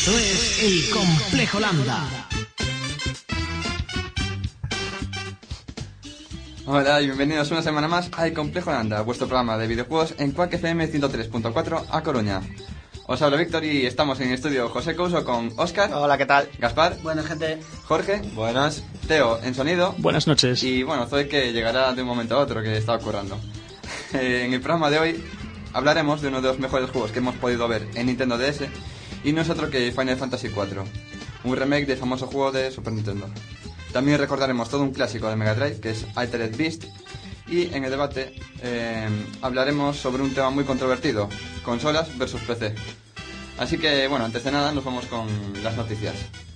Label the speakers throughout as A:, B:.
A: Esto es El Complejo Lambda.
B: Hola y bienvenidos una semana más a El Complejo Lambda, vuestro programa de videojuegos en Quack FM 103.4 a Coruña. Os habla Víctor y estamos en el estudio José Couso con Óscar.
C: Hola, ¿qué tal?
B: Gaspar.
D: Buena gente.
B: Jorge.
E: Buenas.
B: Teo en sonido.
F: Buenas noches.
B: Y bueno, Zoe, que llegará de un momento a otro, que está ocurriendo. En el programa de hoy hablaremos de uno de los mejores juegos que hemos podido ver en Nintendo DS, y no es otro que Final Fantasy IV, un remake del famoso juego de Super Nintendo. También recordaremos todo un clásico de Mega Drive, que es Altered Beast, y en el debate hablaremos sobre un tema muy controvertido, consolas versus PC. Así que bueno, antes de nada nos vamos con las noticias.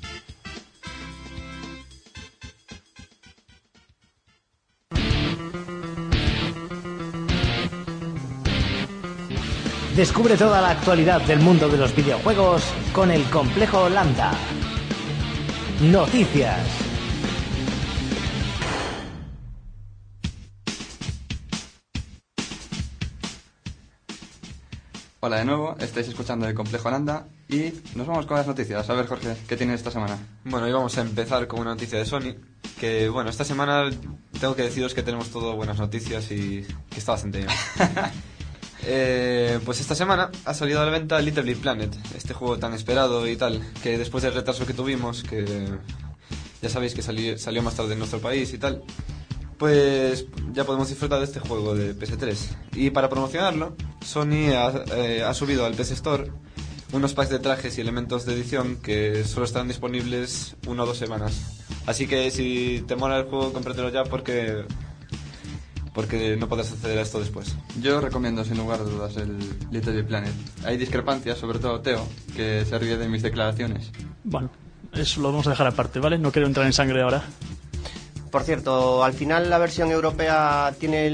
A: Descubre toda la actualidad del mundo de los videojuegos con El Complejo Lambda. Noticias.
B: Hola de nuevo, estáis escuchando El Complejo Lambda y nos vamos con las noticias. A ver, Jorge, ¿qué tienes esta semana?
E: Bueno, hoy vamos a empezar con una noticia de Sony, que bueno, esta semana tengo que deciros que tenemos todo buenas noticias y que está bastante bien. Pues esta semana ha salido a la venta Little Big Planet, este juego tan esperado y tal, que después del retraso que tuvimos, que ya sabéis que salió más tarde en nuestro país y tal, pues ya podemos disfrutar de este juego de PS3. Y para promocionarlo, Sony ha subido al PS Store unos packs de trajes y elementos de edición que solo estarán disponibles 1 o 2 semanas. Así que si te mola el juego, cómpratelo ya porque no podrás acceder a esto después.
B: Yo recomiendo sin lugar a dudas el Little Big Planet. Hay discrepancias, sobre todo Teo, que se ríe de mis declaraciones.
F: Bueno, eso lo vamos a dejar aparte, ¿vale? No quiero entrar en sangre ahora.
C: Por cierto, al final la versión europea tiene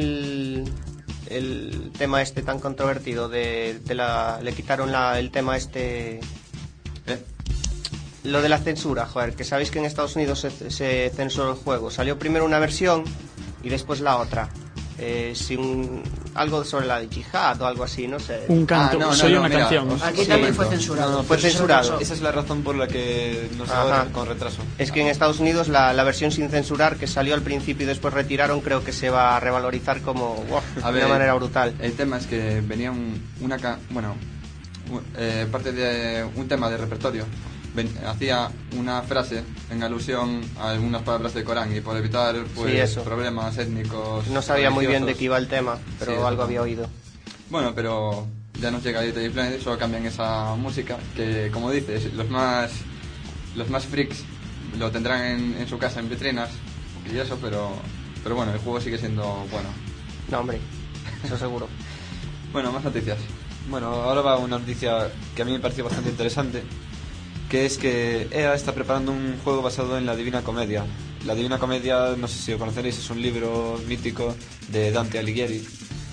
C: el tema este tan controvertido le quitaron el tema este... Lo de la censura, joder, que sabéis que en Estados Unidos se censuró el juego. Salió primero una versión y después la otra. Algo sobre la de Jihad o algo así, no sé.
F: Un canto, una
B: mira,
F: canción.
D: Aquí también fue censurado.
C: No, fue censurado.
E: Esa es la razón por la que nos va con retraso.
C: Es que en Estados Unidos la versión sin censurar que salió al principio y después retiraron, creo que se va a revalorizar como de una manera brutal.
B: El tema es que venía parte de un tema de repertorio. Hacía una frase en alusión a algunas palabras del Corán, y por evitar problemas étnicos
C: no sabía muy bien de qué iba el tema, pero
B: sí,
C: algo había oído.
B: Bueno, pero ya nos llega Little Big Planet, solo cambian esa música, que como dices, los más freaks lo tendrán en su casa en vitrinas y eso, pero bueno, el juego sigue siendo bueno.
C: No, hombre, eso seguro.
B: Bueno, más noticias.
E: Bueno, ahora va una noticia que a mí me pareció bastante interesante, que es que EA está preparando un juego basado en la Divina Comedia. La Divina Comedia, no sé si lo conoceréis, es un libro mítico de Dante Alighieri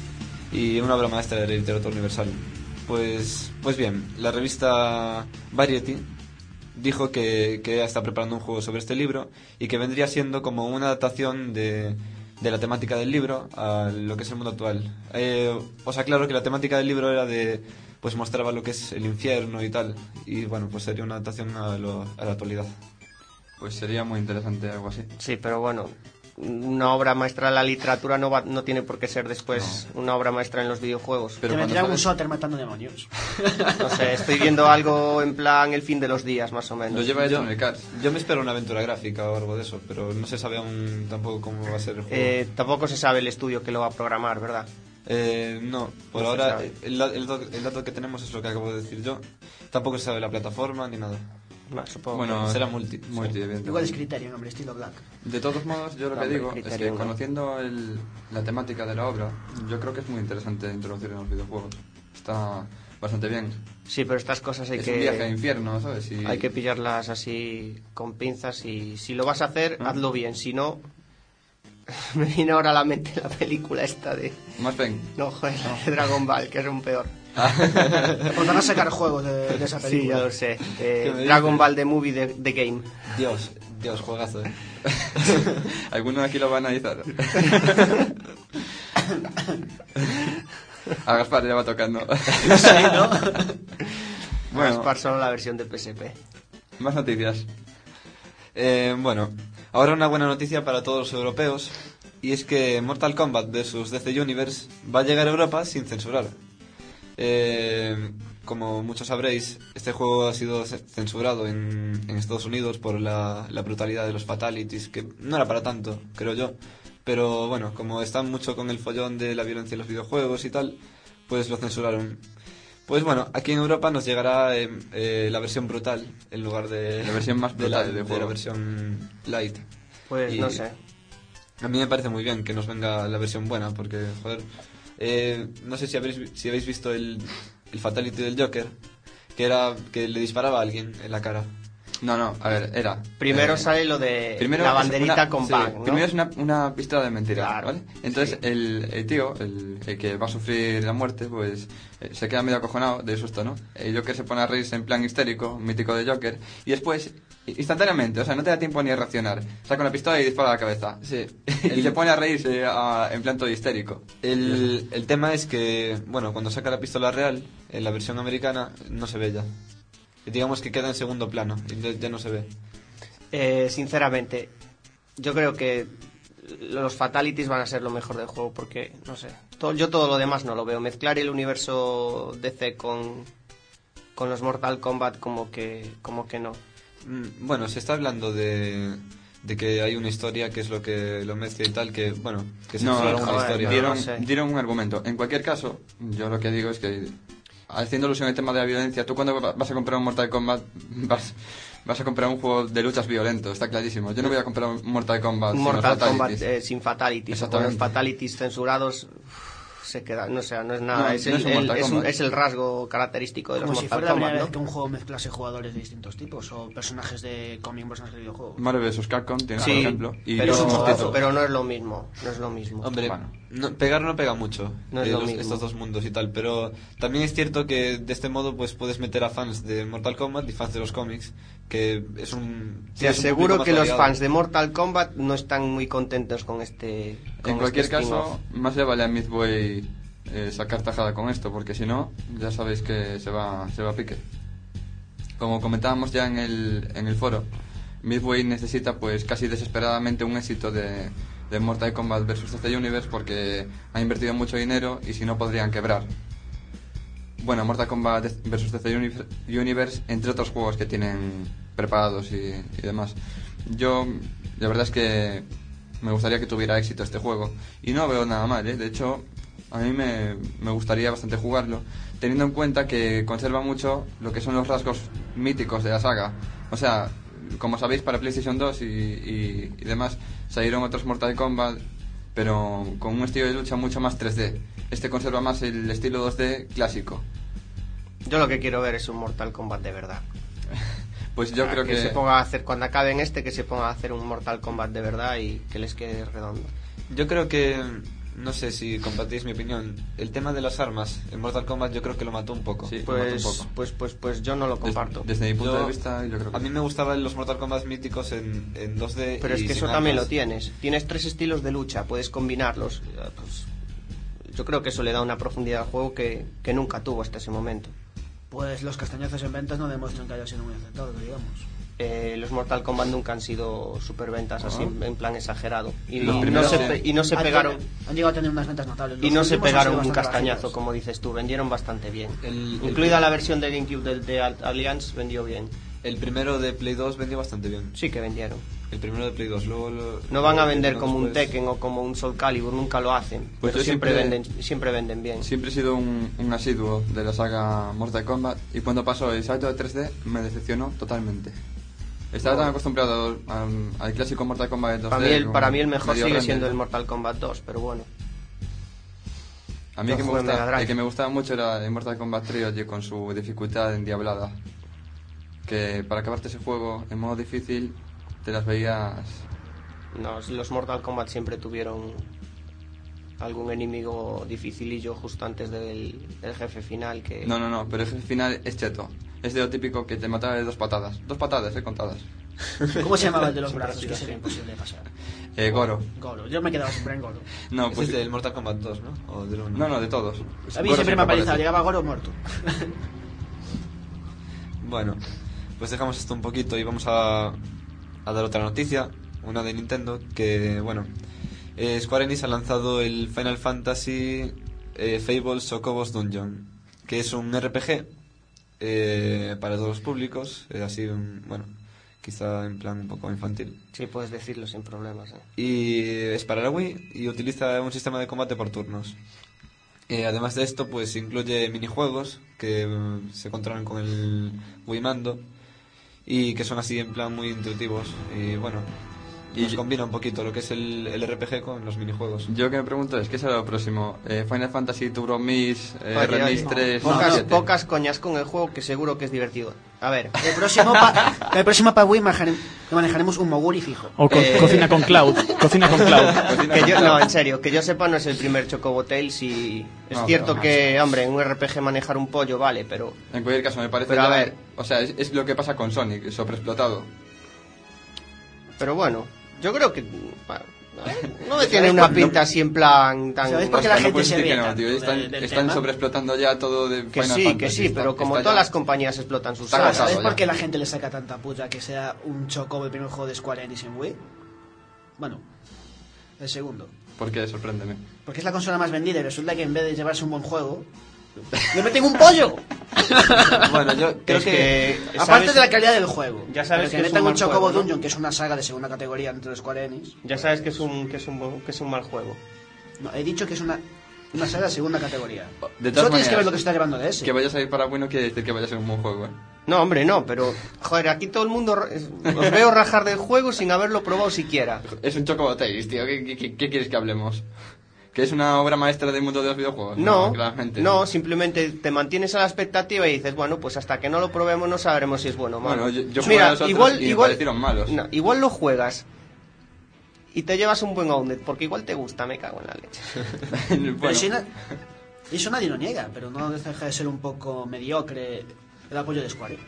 E: y una obra maestra de la literatura universal. Pues bien, la revista Variety dijo que EA está preparando un juego sobre este libro y que vendría siendo como una adaptación de la temática del libro a lo que es el mundo actual. Os aclaro que la temática del libro era pues mostraba lo que es el infierno y tal, y bueno, pues sería una adaptación a la actualidad.
B: Pues sería muy interesante algo así.
C: Sí, pero bueno, una obra maestra de la literatura no tiene por qué ser después una obra maestra en los videojuegos.
D: Pero te vendría un Soter matando demonios.
C: No sé, estoy viendo algo en plan El fin de los días, más o menos.
B: Lo lleva hecho en el Cars.
E: Yo me espero una aventura gráfica o algo de eso, pero no se sabe aún tampoco cómo va a ser el juego.
C: Tampoco se sabe el estudio que lo va a programar, ¿verdad?
E: No, por
C: No
E: ahora el dato que tenemos es lo que acabo de decir yo. Tampoco se sabe la plataforma ni nada.
C: Supongo
B: Bueno,
E: será multi,
B: evidentemente.
D: Igual es Criterion, hombre, estilo Black.
B: De todos modos, yo lo que digo es que conociendo la temática de la obra, yo creo que es muy interesante introducir en los videojuegos. Está bastante bien.
C: Sí, pero estas cosas
B: es un viaje a infierno, ¿sabes?
C: Hay que pillarlas así con pinzas, y si lo vas a hacer, hazlo bien. Si no, me viene ahora a la mente la película esta de...
B: Más bien.
C: No, joder, de Dragon Ball, que es un peor.
D: Pues van a sacar juegos de esa película.
C: Sí, ya lo sé. Dragon Ball The Movie, The Game.
E: Dios, juegazo,
B: ¿Alguno aquí lo va a analizar? A Gaspar ya va tocando.
D: Sí, ¿no?
B: Bueno.
C: Raspar solo la versión de PSP.
B: Más noticias.
E: Bueno, ahora una buena noticia para todos los europeos, y es que Mortal Kombat vs DC Universe va a llegar a Europa sin censurar. Como muchos sabréis, este juego ha sido censurado en Estados Unidos por la brutalidad de los fatalities, que no era para tanto, creo yo. Pero bueno, como están mucho con el follón de la violencia en los videojuegos y tal, pues lo censuraron. Pues bueno, aquí en Europa nos llegará la versión brutal en lugar de
B: La versión más brutal del
E: de
B: juego.
E: la versión light.
C: Pues
E: Y
C: no sé.
E: A mí me parece muy bien que nos venga la versión buena, porque, joder, no sé si habéis visto el fatality del Joker, que era que le disparaba a alguien en la cara.
B: No, a ver, era...
C: Primero sale lo de
B: primero
C: la
B: es
C: banderita con
B: sí,
C: bang, ¿no?
B: Primero es una pistola de mentira,
C: Claro,
B: ¿vale? Entonces
C: sí.
B: el tío, el que va a sufrir la muerte, pues se queda medio acojonado de susto, ¿no? El Joker se pone a reírse en plan histérico, mítico de Joker, y después, instantáneamente, o sea, no te da tiempo ni a reaccionar, saca una pistola y dispara a la cabeza.
E: Sí.
B: Y se pone a reírse en plan todo histérico.
E: El tema es que, bueno, cuando saca la pistola real, en la versión americana, no se ve ya. Y digamos que queda en segundo plano, y ya no se ve.
C: Sinceramente, yo creo que los fatalities van a ser lo mejor del juego porque, no sé, yo todo lo demás no lo veo. Mezclar el universo DC con los Mortal Kombat como que no.
E: Bueno, se está hablando de que hay una historia que es lo que lo mezcla y tal, que, bueno, que se
B: No,
E: una
C: joder,
E: historia.
C: dieron-
B: dieron,
C: no sé.
B: dieron un argumento. En cualquier caso, yo lo que digo es que, haciendo alusión al tema de la violencia, tú cuando vas a comprar un Mortal Kombat vas a comprar un juego de luchas violento, está clarísimo. Yo no voy a comprar un Mortal Kombat
C: Un
B: sin los
C: Mortal Kombat
B: fatalities.
C: sin fatalities, o con
B: Exactamente.
C: los fatalities censurados se queda, no sé, no es nada,
B: No,
C: es,
B: no es un Mortal Kombat.
C: es el rasgo característico de los
D: Como si
C: Mortal
D: fuera la
C: Kombat,
D: primera
C: ¿no?
D: vez que un juego mezclase jugadores de distintos tipos o personajes de cómic, personajes de videojuegos.
B: Marvel vs. Capcom tiene, por
C: Sí,
B: ejemplo. Y
C: pero,
B: es un justazo.
C: pero no es lo mismo, no es lo mismo.
E: Hombre,
B: Bueno.
E: pegar no pega mucho,
C: No es lo mismo.
E: estos dos mundos y tal, pero también es cierto que de este modo pues puedes meter a fans de Mortal Kombat y fans de los cómics, que es un...
C: Te aseguro que los fans de Mortal Kombat no están muy contentos con este. Con
B: En cualquier
C: este spin-off.
B: caso, más le vale a Midway sacar tajada con esto, porque si no, ya sabéis que se va a pique. Como comentábamos ya en el foro, Midway necesita pues casi desesperadamente un éxito de Mortal Kombat vs. DC Universe porque ha invertido mucho dinero y si no podrían quebrar. Bueno, Mortal Kombat vs. DC Universe, entre otros juegos que tienen preparados y demás. Yo, la verdad es que me gustaría que tuviera éxito este juego y no veo nada mal, ¿eh? De hecho, a mí me gustaría bastante jugarlo, teniendo en cuenta que conserva mucho lo que son los rasgos míticos de la saga. O sea, como sabéis, para PlayStation 2 y demás salieron otros Mortal Kombat, pero con un estilo de lucha mucho más 3D. Este conserva más el estilo 2D clásico.
C: Yo lo que quiero ver es un Mortal Kombat de verdad.
B: Pues yo creo que...
C: se ponga a hacer, cuando acaben que se ponga a hacer un Mortal Kombat de verdad y que les quede redondo.
E: Yo creo que, no sé si compartís mi opinión, el tema de las armas en Mortal Kombat yo creo que lo mató un poco.
B: Sí, lo mató un poco.
C: Pues yo no lo comparto.
B: Desde mi punto
E: Yo-
B: de vista, yo creo que...
E: A mí me gustaban los Mortal Kombat míticos en 2D.
C: Pero es
E: y
C: que
E: sin
C: eso también
E: armas.
C: lo tienes. Tienes 3 estilos de lucha, puedes combinarlos. Pues, yo creo que eso le da una profundidad al juego que nunca tuvo hasta ese momento.
D: Pues los castañazos en ventas no demuestran que haya sido muy acertado, que digamos.
C: Los Mortal Kombat nunca han sido superventas así en plan exagerado. Y,
B: Los
C: no
B: primeros
C: se,
B: sí.
C: pe- y no se pegaron.
D: Han llegado a tener unas ventas notables.
C: Y
D: Los
C: no se
D: últimos han
C: pegaron
D: sido
C: un
D: bastante
C: castañazo,
D: bajitos.
C: como dices tú. Vendieron bastante bien.
E: El
C: Incluida la versión de GameCube de Alliance, vendió bien.
E: El primero de Play 2 vendió bastante bien.
C: Sí que vendieron.
E: El primero de Play 2. Luego
C: No van a vender
E: luego
C: como un
E: después-
C: Tekken o como un Soul Calibur, nunca lo hacen.
B: Pues
C: pero
B: yo siempre-
C: siempre venden bien.
B: Siempre he sido un asiduo de la saga Mortal Kombat y cuando pasó el salto de 3D me decepcionó totalmente. Estaba tan acostumbrado al clásico Mortal Kombat de 2D.
C: Para mí el mejor
B: medio
C: sigue
B: render.
C: siendo el Mortal Kombat 2, pero bueno.
B: A mí
C: Yo
B: el que, me
C: jugué en Mega Drive.
B: el que me gustaba mucho era el Mortal Kombat Trilogy con su dificultad endiablada. Que para acabarte ese juego en modo difícil te las veías...
C: No, los Mortal Kombat siempre tuvieron algún enemigo dificilillo justo antes del jefe final que...
B: No, pero el final es cheto. Es de lo típico que te mataba de 2 patadas. 2 patadas, contadas.
D: ¿Cómo se llamaba el de los
C: Siempre
D: brazos?
C: ha
D: Que
C: sido
D: sería
C: así.
D: imposible de pasar.
B: Goro.
D: Goro. Yo me quedaba siempre en Goro.
B: No,
E: Ese
B: pues...
E: es del Mortal Kombat 2, ¿no? O del uno.
B: No, de todos.
D: A mí
B: Goro
D: siempre me
B: aparece.
D: apalizaba. Llegaba Goro muerto.
E: Bueno, pues dejamos esto un poquito y vamos a dar otra noticia, una de Nintendo, que bueno, Square Enix ha lanzado el Final Fantasy Fables Chocobos Dungeon, que es un RPG para todos los públicos, así, bueno, quizá en plan un poco infantil.
C: Sí, puedes decirlo sin problemas.
E: Y es para la Wii y utiliza un sistema de combate por turnos. Además de esto, pues incluye minijuegos que se controlan con el Wii Mando y que son así en plan muy intuitivos. Y bueno, nos combina un poquito lo que es el RPG con los minijuegos.
B: Yo que me pregunto es, ¿qué será lo próximo? ¿Final Fantasy Turbo Mix,
C: Oye,
B: Remix 3,
C: pocas coñas con el juego, que seguro que es divertido. A ver,
D: El próximo para Wii manejaremos un Moguri fijo.
F: O cocina con cloud. Cocina con cloud.
C: no, en serio, que yo sepa no es el primer Chocobo Tales y es cierto que, hombre, en un RPG manejar un pollo vale, pero...
B: En cualquier caso, me parece...
C: Pero a ver...
B: O sea, es lo que pasa con Sonic, sobreexplotado.
C: Pero bueno, yo creo que... no me tiene una pinta así en plan tan...
D: ¿Sabéis por qué la
B: No
D: gente
B: puedes
D: se
B: decir
D: ríe
B: que no, tío. Están sobreexplotando ya todo de
C: Que
B: Final
C: sí,
B: Fantasy.
C: que sí, pero como
B: Está
C: todas
B: ya-
C: las compañías explotan sus
B: Está
C: sagas.
B: agotado.
D: ¿Sabéis por
B: ya.
D: qué la gente le saca tanta puya que sea un Chocobo el primer juego de Square Enix en Wii? Bueno, el segundo.
B: ¿Por qué? Sorpréndeme.
D: Porque es la consola más vendida y resulta que en vez de llevarse un buen juego, le meten un pollo.
E: Bueno, yo creo
C: Es
E: que...
D: Aparte de la calidad del juego.
C: Ya sabes
D: pero
C: que es
D: metan
C: un
D: un
C: mal
D: Chocobo
C: juego, ¿no?
D: Dungeon, que es una saga de segunda categoría dentro de Square Enix.
C: Ya sabes que es un mal juego.
D: No, he dicho que es una saga de segunda categoría.
B: De todas
D: Solo tienes
B: maneras,
D: que ver lo que se está llevando de ese.
B: Que vaya a salir para bueno quiere decir que vaya a ser un buen juego, ¿eh?
C: No, hombre, no, pero... Joder, aquí todo el mundo... Os veo rajar del juego sin haberlo probado siquiera.
B: Es un Chocobo Tales, tío. ¿Qué quieres que hablemos? ¿Que es una obra maestra del mundo de los videojuegos?
C: No,
B: claramente.
C: no, simplemente te mantienes a la expectativa y dices, bueno, pues hasta que no lo probemos no sabremos si es bueno o malo.
B: Bueno, yo jugué a los otros y me parecieron malos.
C: No, igual lo juegas y te llevas un buen Grounded, porque igual te gusta, me cago en la leche.
D: Pero
B: Bueno,
D: si eso nadie lo niega, pero no deja de ser un poco mediocre el apoyo de Square.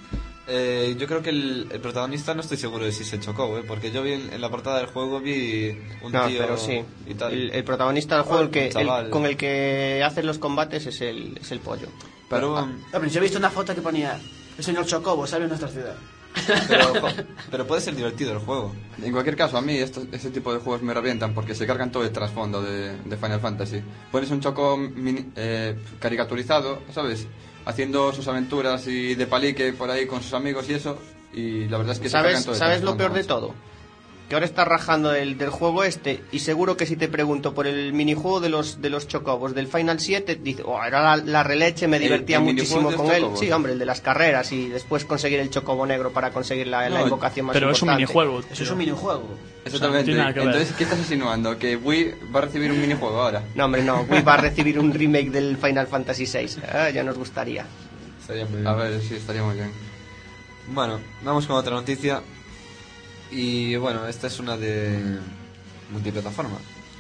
E: yo creo que el protagonista no estoy seguro de si se chocó, porque yo vi en la portada del juego vi un
C: No,
E: tío
C: pero sí.
E: y tal.
C: El protagonista del juego,
E: Chaval.
C: con el que haces los combates es el pollo.
E: Pero,
D: Pero yo he visto una foto que ponía el señor Chocobo sale en nuestra ciudad.
E: pero puede ser divertido el juego.
B: en cualquier caso, a mí este tipo de juegos me revientan porque se cargan todo el trasfondo de Final Fantasy. Pones un Choco caricaturizado, ¿sabes? Haciendo sus aventuras y de palique por ahí con sus amigos y eso. Y la verdad es que se cargan todo el
C: ¿Sabes lo
B: trasfondo,
C: peor de
B: macho.
C: todo? Que ahora estás rajando del juego este y seguro que si te pregunto por el minijuego de los chocobos del Final 7, dices, oh, era la releche, me divertía
B: el
C: muchísimo
B: minijuego de
C: con
B: los
C: él.
B: chocobos.
C: Sí, hombre, el de las carreras y después conseguir el chocobo negro para conseguir la
B: No,
C: invocación más
F: Pero es un
C: importante.
F: minijuego.
D: Eso
F: tío.
D: es un minijuego.
B: Exactamente.
F: tiene nada que ver.
B: Entonces, ¿qué estás insinuando? ¿Que Wii va a recibir un minijuego ahora?
C: No, hombre, no, Wii va a recibir un remake del Final Fantasy VI. Ya nos gustaría.
E: Estaría muy bien.
B: A ver, sí, estaría muy bien.
E: Bueno, vamos con otra noticia. Y bueno, esta es una de multiplataforma.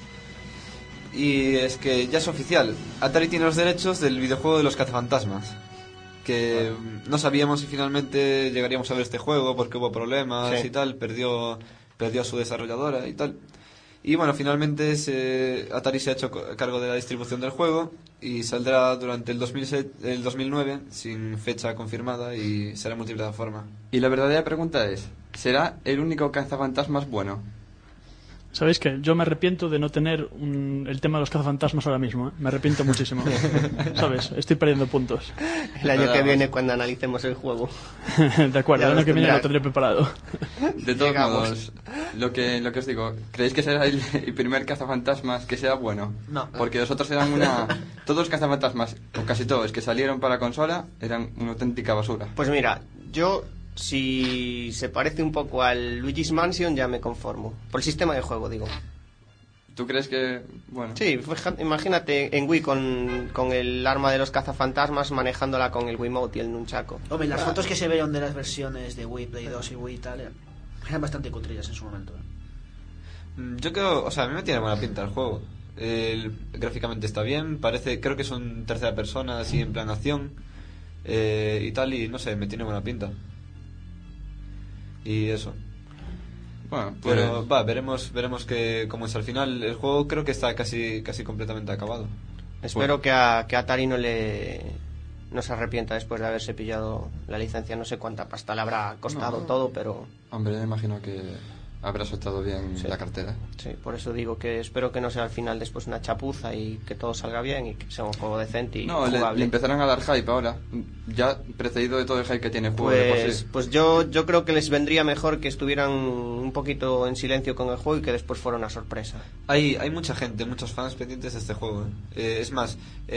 E: Y es que ya es oficial. Atari tiene los derechos del videojuego de los cazafantasmas. Que no sabíamos si finalmente llegaríamos a ver este juego porque hubo problemas
C: Sí.
E: y tal. Perdió a su desarrolladora y tal. Y bueno, finalmente Atari se ha hecho cargo de la distribución del juego y saldrá durante el 2009 sin fecha confirmada y será multiplataforma.
B: Y la verdadera pregunta es, ¿será el único cazafantasmas bueno?
F: ¿Sabéis qué? Yo me arrepiento de no tener el tema de los cazafantasmas ahora mismo, ¿eh? Me arrepiento muchísimo. ¿Sabes? Estoy perdiendo puntos.
C: El año
B: Pero
C: que
B: vamos.
C: viene cuando analicemos el juego.
F: De acuerdo,
C: Ya
F: el
C: lo
F: año que viene
C: tendrás.
F: lo tendré preparado.
B: De todos
C: Llegamos.
B: modos, lo que os digo, ¿creéis que será el primer cazafantasmas que sea bueno?
D: No.
B: Porque los otros eran todos los cazafantasmas, o casi todos, que salieron para consola, eran una auténtica basura.
C: Pues mira, yo si se parece un poco al Luigi's Mansion ya me conformo. Por el sistema de juego, digo.
B: ¿Tú crees que, bueno...
C: Sí, imagínate en Wii con el arma de los cazafantasmas manejándola con el Wiimote y el Nunchaku.
D: Hombre, las fotos que se vieron de las versiones de Wii, Play 2 y Wii y tal eran bastante cutrillas en su momento.
E: Yo creo, o sea, a mí me tiene buena pinta el juego. Gráficamente está bien, creo que son tercera persona, así en plan acción y tal, y no sé, me tiene buena pinta. Y eso.
B: Bueno, pues...
E: Pero veremos cómo es al final. El juego creo que está casi completamente acabado.
C: Espero que a Atari no le no se arrepienta después de haberse pillado la licencia. No sé cuánta pasta le habrá costado todo, pero...
B: Hombre, me imagino que habrá soltado bien la cartera.
C: Sí, por eso digo que espero que no sea al final después una chapuza y que todo salga bien y que sea un juego decente y jugable.
B: Le empezarán a dar hype ahora, ya precedido de todo el hype que tiene el juego de por sí.
C: Pues yo creo que les vendría mejor que estuvieran un poquito en silencio con el juego y que después fuera una sorpresa.
E: Hay mucha gente, muchos fans pendientes de este juego. Es más,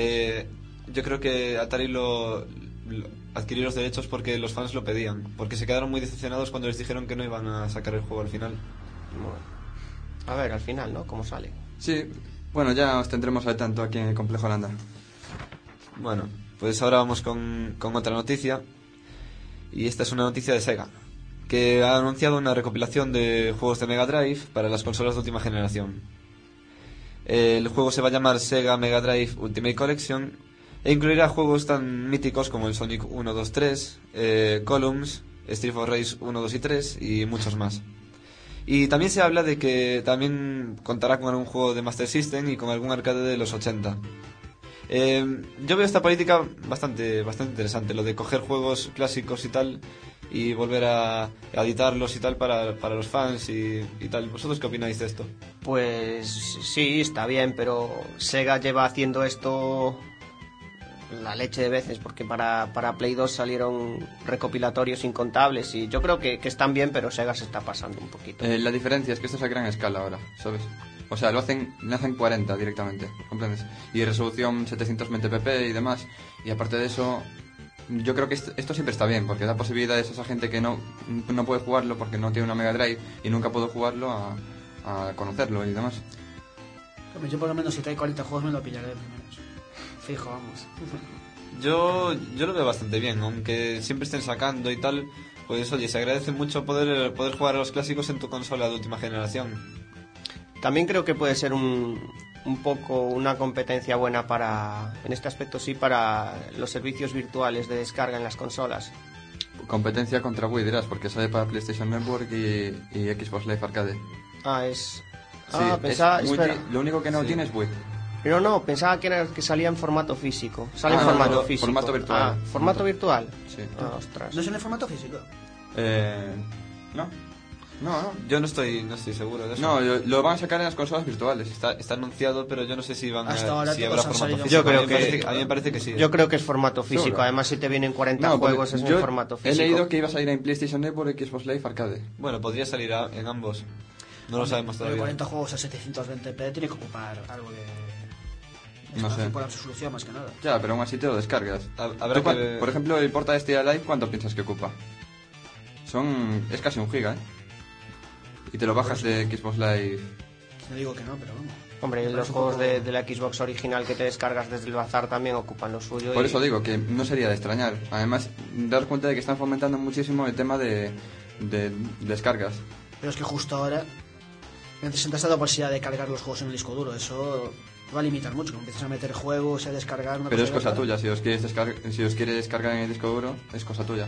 E: yo creo que Atari adquirió los derechos porque los fans lo pedían, porque se quedaron muy decepcionados cuando les dijeron que no iban a sacar el juego al final.
C: Bueno, a ver, al final, ¿no? ¿Cómo sale?
B: Sí, bueno, ya os tendremos al tanto aquí en el Complejo Holanda.
E: Bueno, pues ahora vamos con otra noticia. Y esta es una noticia de Sega, que ha anunciado una recopilación de juegos de Mega Drive para las consolas de última generación. El juego se va a llamar Sega Mega Drive Ultimate Collection e incluirá juegos tan míticos como el Sonic 1, 2, 3, Columns, Street of Rage 1, 2 y 3 y muchos más. Y también se habla de que también contará con algún juego de Master System y con algún arcade de los 80. Yo veo esta política bastante interesante, lo de coger juegos clásicos y tal y volver a editarlos y tal para los fans y tal. ¿Vosotros qué opináis de esto?
C: Pues sí, está bien, pero Sega lleva haciendo esto la leche de veces, porque para Play 2 salieron recopilatorios incontables y yo creo que están bien, pero Sega se está pasando un poquito.
B: La diferencia es que esto es a gran escala ahora, ¿sabes? O sea, lo hacen 40 directamente, ¿comprendes? Y resolución 720p y demás. Y aparte de eso, yo creo que esto siempre está bien, porque da posibilidades a esa gente que no puede jugarlo porque no tiene una Mega Drive y nunca pudo jugarlo a conocerlo y demás.
D: Hombre, yo por lo menos si trae 40 juegos me lo pillaré primero. Fijo, vamos.
E: Yo lo veo bastante bien, aunque siempre estén sacando y tal. Pues oye, se agradece mucho poder jugar a los clásicos en tu consola de última generación.
C: También creo que puede ser un poco una competencia buena en este aspecto sí, para los servicios virtuales de descarga en las consolas.
B: Competencia contra Wii dirás, porque sale para PlayStation Network y Xbox Live Arcade.
C: Pensaba...
B: Lo único que no tiene es Wii.
C: Pero no, pensaba que salía en formato físico. Sale en formato físico.
B: Formato virtual.
C: ¿Formato virtual?
B: Sí.
C: Ostras.
D: ¿No es en el formato físico?
B: No.
E: Yo no estoy seguro de eso.
B: No, lo van a sacar en las consolas virtuales.
E: Está anunciado, pero yo no sé si van
D: Hasta ahora
E: si habrá
D: todos han
E: formato
D: salido.
E: físico.
C: Yo creo que
E: a mí me parece que sí.
C: Yo creo que es formato físico.
B: ¿Seguro?
C: Además, si te vienen 40 juegos es en formato físico.
B: He leído que iba a salir en PlayStation Network y Xbox Live Arcade.
E: Bueno, podría salir en ambos. No lo sabemos
D: Pero
E: todavía.
D: 40 juegos a 720p tiene que ocupar algo de...
B: No sé.
D: Por la resolución más que nada.
B: Ya, pero aún así te lo descargas.
E: Habrá
B: ¿Tú
E: que...
B: Por ejemplo, el porta de Stadia Live, ¿cuánto piensas que ocupa? Es casi 1 giga, ¿eh? Y te lo bajas de Xbox Live.
D: No digo que no, pero vamos.
C: Hombre, los juegos de la Xbox original que te descargas desde el bazar también ocupan lo suyo.
B: Por eso digo que no sería de extrañar. Además, daros cuenta de que están fomentando muchísimo el tema de descargas.
D: Pero es que justo ahora necesitas la posibilidad de cargar los juegos en el disco duro. Eso va a limitar mucho. Empiezas a meter juegos, a descargar...
B: Pero es cosa tuya. Si os quieres descargar en el disco duro, es cosa tuya.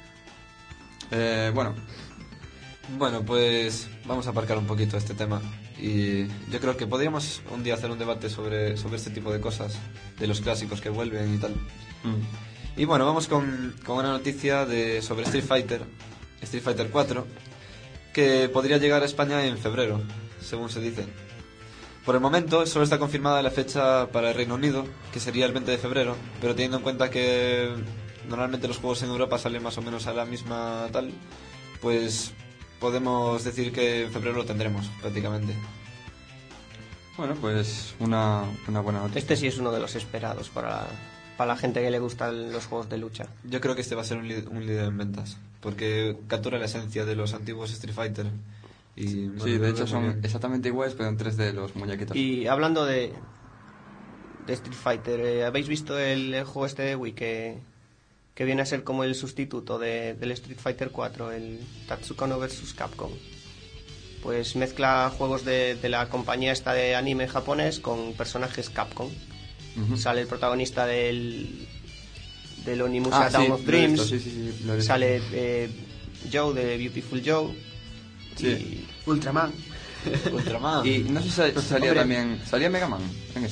E: Bueno, pues vamos a aparcar un poquito este tema. Y yo creo que podríamos un día hacer un debate sobre este tipo de cosas, de los clásicos que vuelven y tal. Y bueno, vamos con una noticia sobre Street Fighter 4, que podría llegar a España en febrero, según se dice. Por el momento solo está confirmada la fecha para el Reino Unido, que sería el 20 de febrero, pero teniendo en cuenta que normalmente los juegos en Europa salen más o menos a la misma tal, pues podemos decir que en febrero lo tendremos prácticamente.
B: Bueno, pues una buena noticia.
C: Este sí es uno de los esperados para la gente que le gustan los juegos de lucha.
E: Yo creo que este va a ser un líder en ventas, porque captura la esencia de los antiguos Street Fighter. Y, bueno,
B: sí, de hecho son exactamente iguales, pero en 3D los muñequitos.
C: Y hablando de Street Fighter, ¿habéis visto el juego este de Wii que viene a ser como el sustituto del Street Fighter 4, el Tatsunoko vs Capcom? Pues mezcla juegos de la compañía esta de anime japonés con personajes Capcom. Sale el protagonista del Onimusha Dawn of Dreams.
B: Sí,
C: sale Joe de Beautiful Joe.
B: Sí.
C: Y
D: Ultraman.
E: Ultraman.
B: Y no sé si salía también... ¿Salía Mega Man en ese?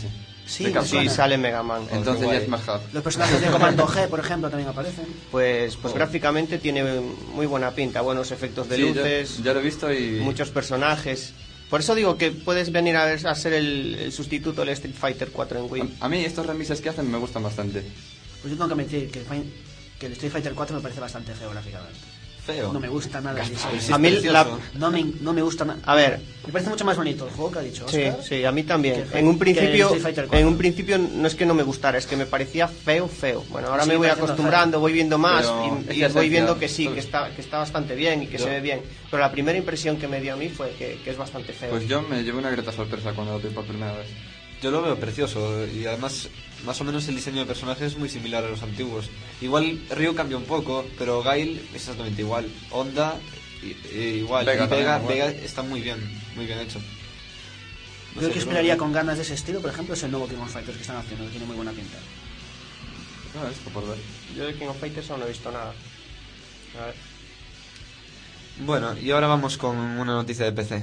D: Sí,
B: de
D: me
B: Capcom.
D: suena.
C: Sí, sale Mega Man.
B: Entonces ya es más hub.
D: Los personajes de Comando G, por ejemplo, también aparecen.
C: Pues gráficamente tiene muy buena pinta, buenos efectos de
B: Sí,
C: luces,
B: ya lo he visto y...
C: muchos personajes. Por eso digo que puedes venir a ser el sustituto del Street Fighter 4 en Wii.
B: A mí estos remises que hacen me gustan bastante.
D: Pues yo tengo que admitir que el Street Fighter 4 me parece bastante feo gráficamente.
E: Feo.
D: No me gusta nada el diseño.
E: Sí,
C: A mí
E: es precioso.
D: No me gusta nada.
C: A ver.
D: Me parece mucho más bonito el juego que ha dicho
C: Sí,
D: Oscar.
C: sí, a mí también.
D: Que-
C: En un
D: que el
C: principio,
D: Street Fighter 4.
C: en un principio no es que no me gustara, es que me parecía feo. Bueno, ahora
D: Sí,
C: me voy
D: pareciendo
C: acostumbrando,
D: feo.
C: voy viendo más
B: Pero es
C: y
B: la
C: voy
B: esencia,
C: viendo que sí,
B: ¿sabes?
C: que está bastante bien y que se ve bien. Pero la primera impresión que me dio a mí fue que es bastante feo.
B: Pues yo me llevé una grata sorpresa cuando lo vi por primera vez.
E: Yo lo veo precioso y además más o menos el diseño de personaje es muy similar a los antiguos. Igual Ryu cambia un poco, pero Gail es exactamente igual. Honda igual.
B: Vega
E: Y Vega,
B: también igual.
E: Vega está muy bien hecho.
D: Yo
E: No sé,
D: lo que esperaría
E: creo-
D: con ganas de ese estilo, por ejemplo, es el nuevo King of Fighters que están haciendo, que tiene muy buena pinta.
B: No, esto por ver.
C: Yo de King of Fighters aún no he visto nada. A ver.
E: Bueno, y ahora vamos con una noticia de PC.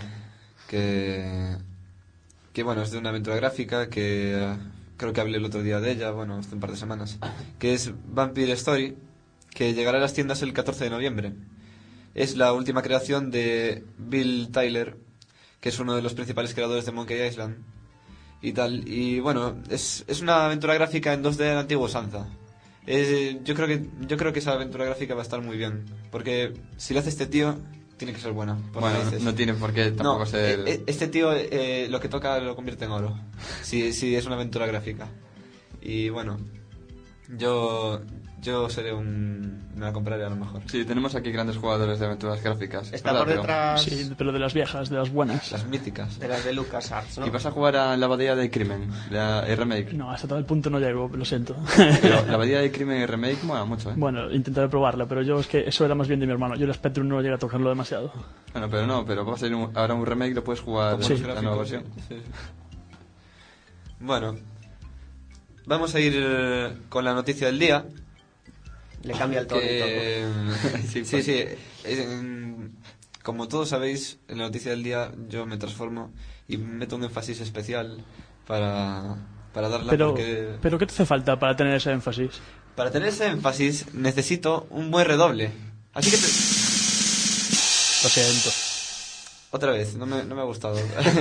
E: Que bueno, es de una aventura gráfica que creo que hablé el otro día de ella, bueno, hace un par de semanas. Que es Vampire Story, que llegará a las tiendas el 14 de noviembre. Es la última creación de Bill Tyler, que es uno de los principales creadores de Monkey Island y tal. Y bueno, es una aventura gráfica en 2D de la antigua usanza. Yo creo que esa aventura gráfica va a estar muy bien, porque si lo hace este tío, tiene que ser buena. por
B: Bueno,
E: narices.
B: no tiene por qué tampoco
E: No,
B: ser...
E: este tío lo que toca lo convierte en oro. Si es una aventura gráfica. Y bueno, yo seré me la compraré a lo mejor.
B: Sí, tenemos aquí grandes jugadores de aventuras gráficas.
C: Está
B: ¿verdad,
C: por
B: Teo?
C: detrás
F: Sí, pero de las viejas, de las buenas.
E: Las míticas.
C: de las de LucasArts, ¿no?
B: Y vas a jugar a la Abadía del Crimen, el remake.
F: No, hasta tal punto no llego, lo siento.
B: Pero la Abadía del Crimen y el remake mola mucho, ¿eh?
F: Bueno, intentaré probarla, pero yo es que eso era más bien de mi hermano. Yo el Spectrum no llega a tocarlo demasiado.
B: Bueno, pero va a ser ahora un remake, lo puedes jugar
F: Sí.
B: la nueva versión.
E: Sí. Bueno, vamos a ir con la noticia del día.
C: Le cambia el tono y todo.
E: Sí,
B: Sí,
E: sí,
B: pues.
E: como todos sabéis, en la noticia del día yo me transformo y meto un énfasis especial para darla porque...
F: Pero ¿qué te hace falta para tener ese énfasis?
E: Para tener ese énfasis necesito un buen redoble. Así que...
F: Lo siento.
E: Otra vez, no me ha gustado.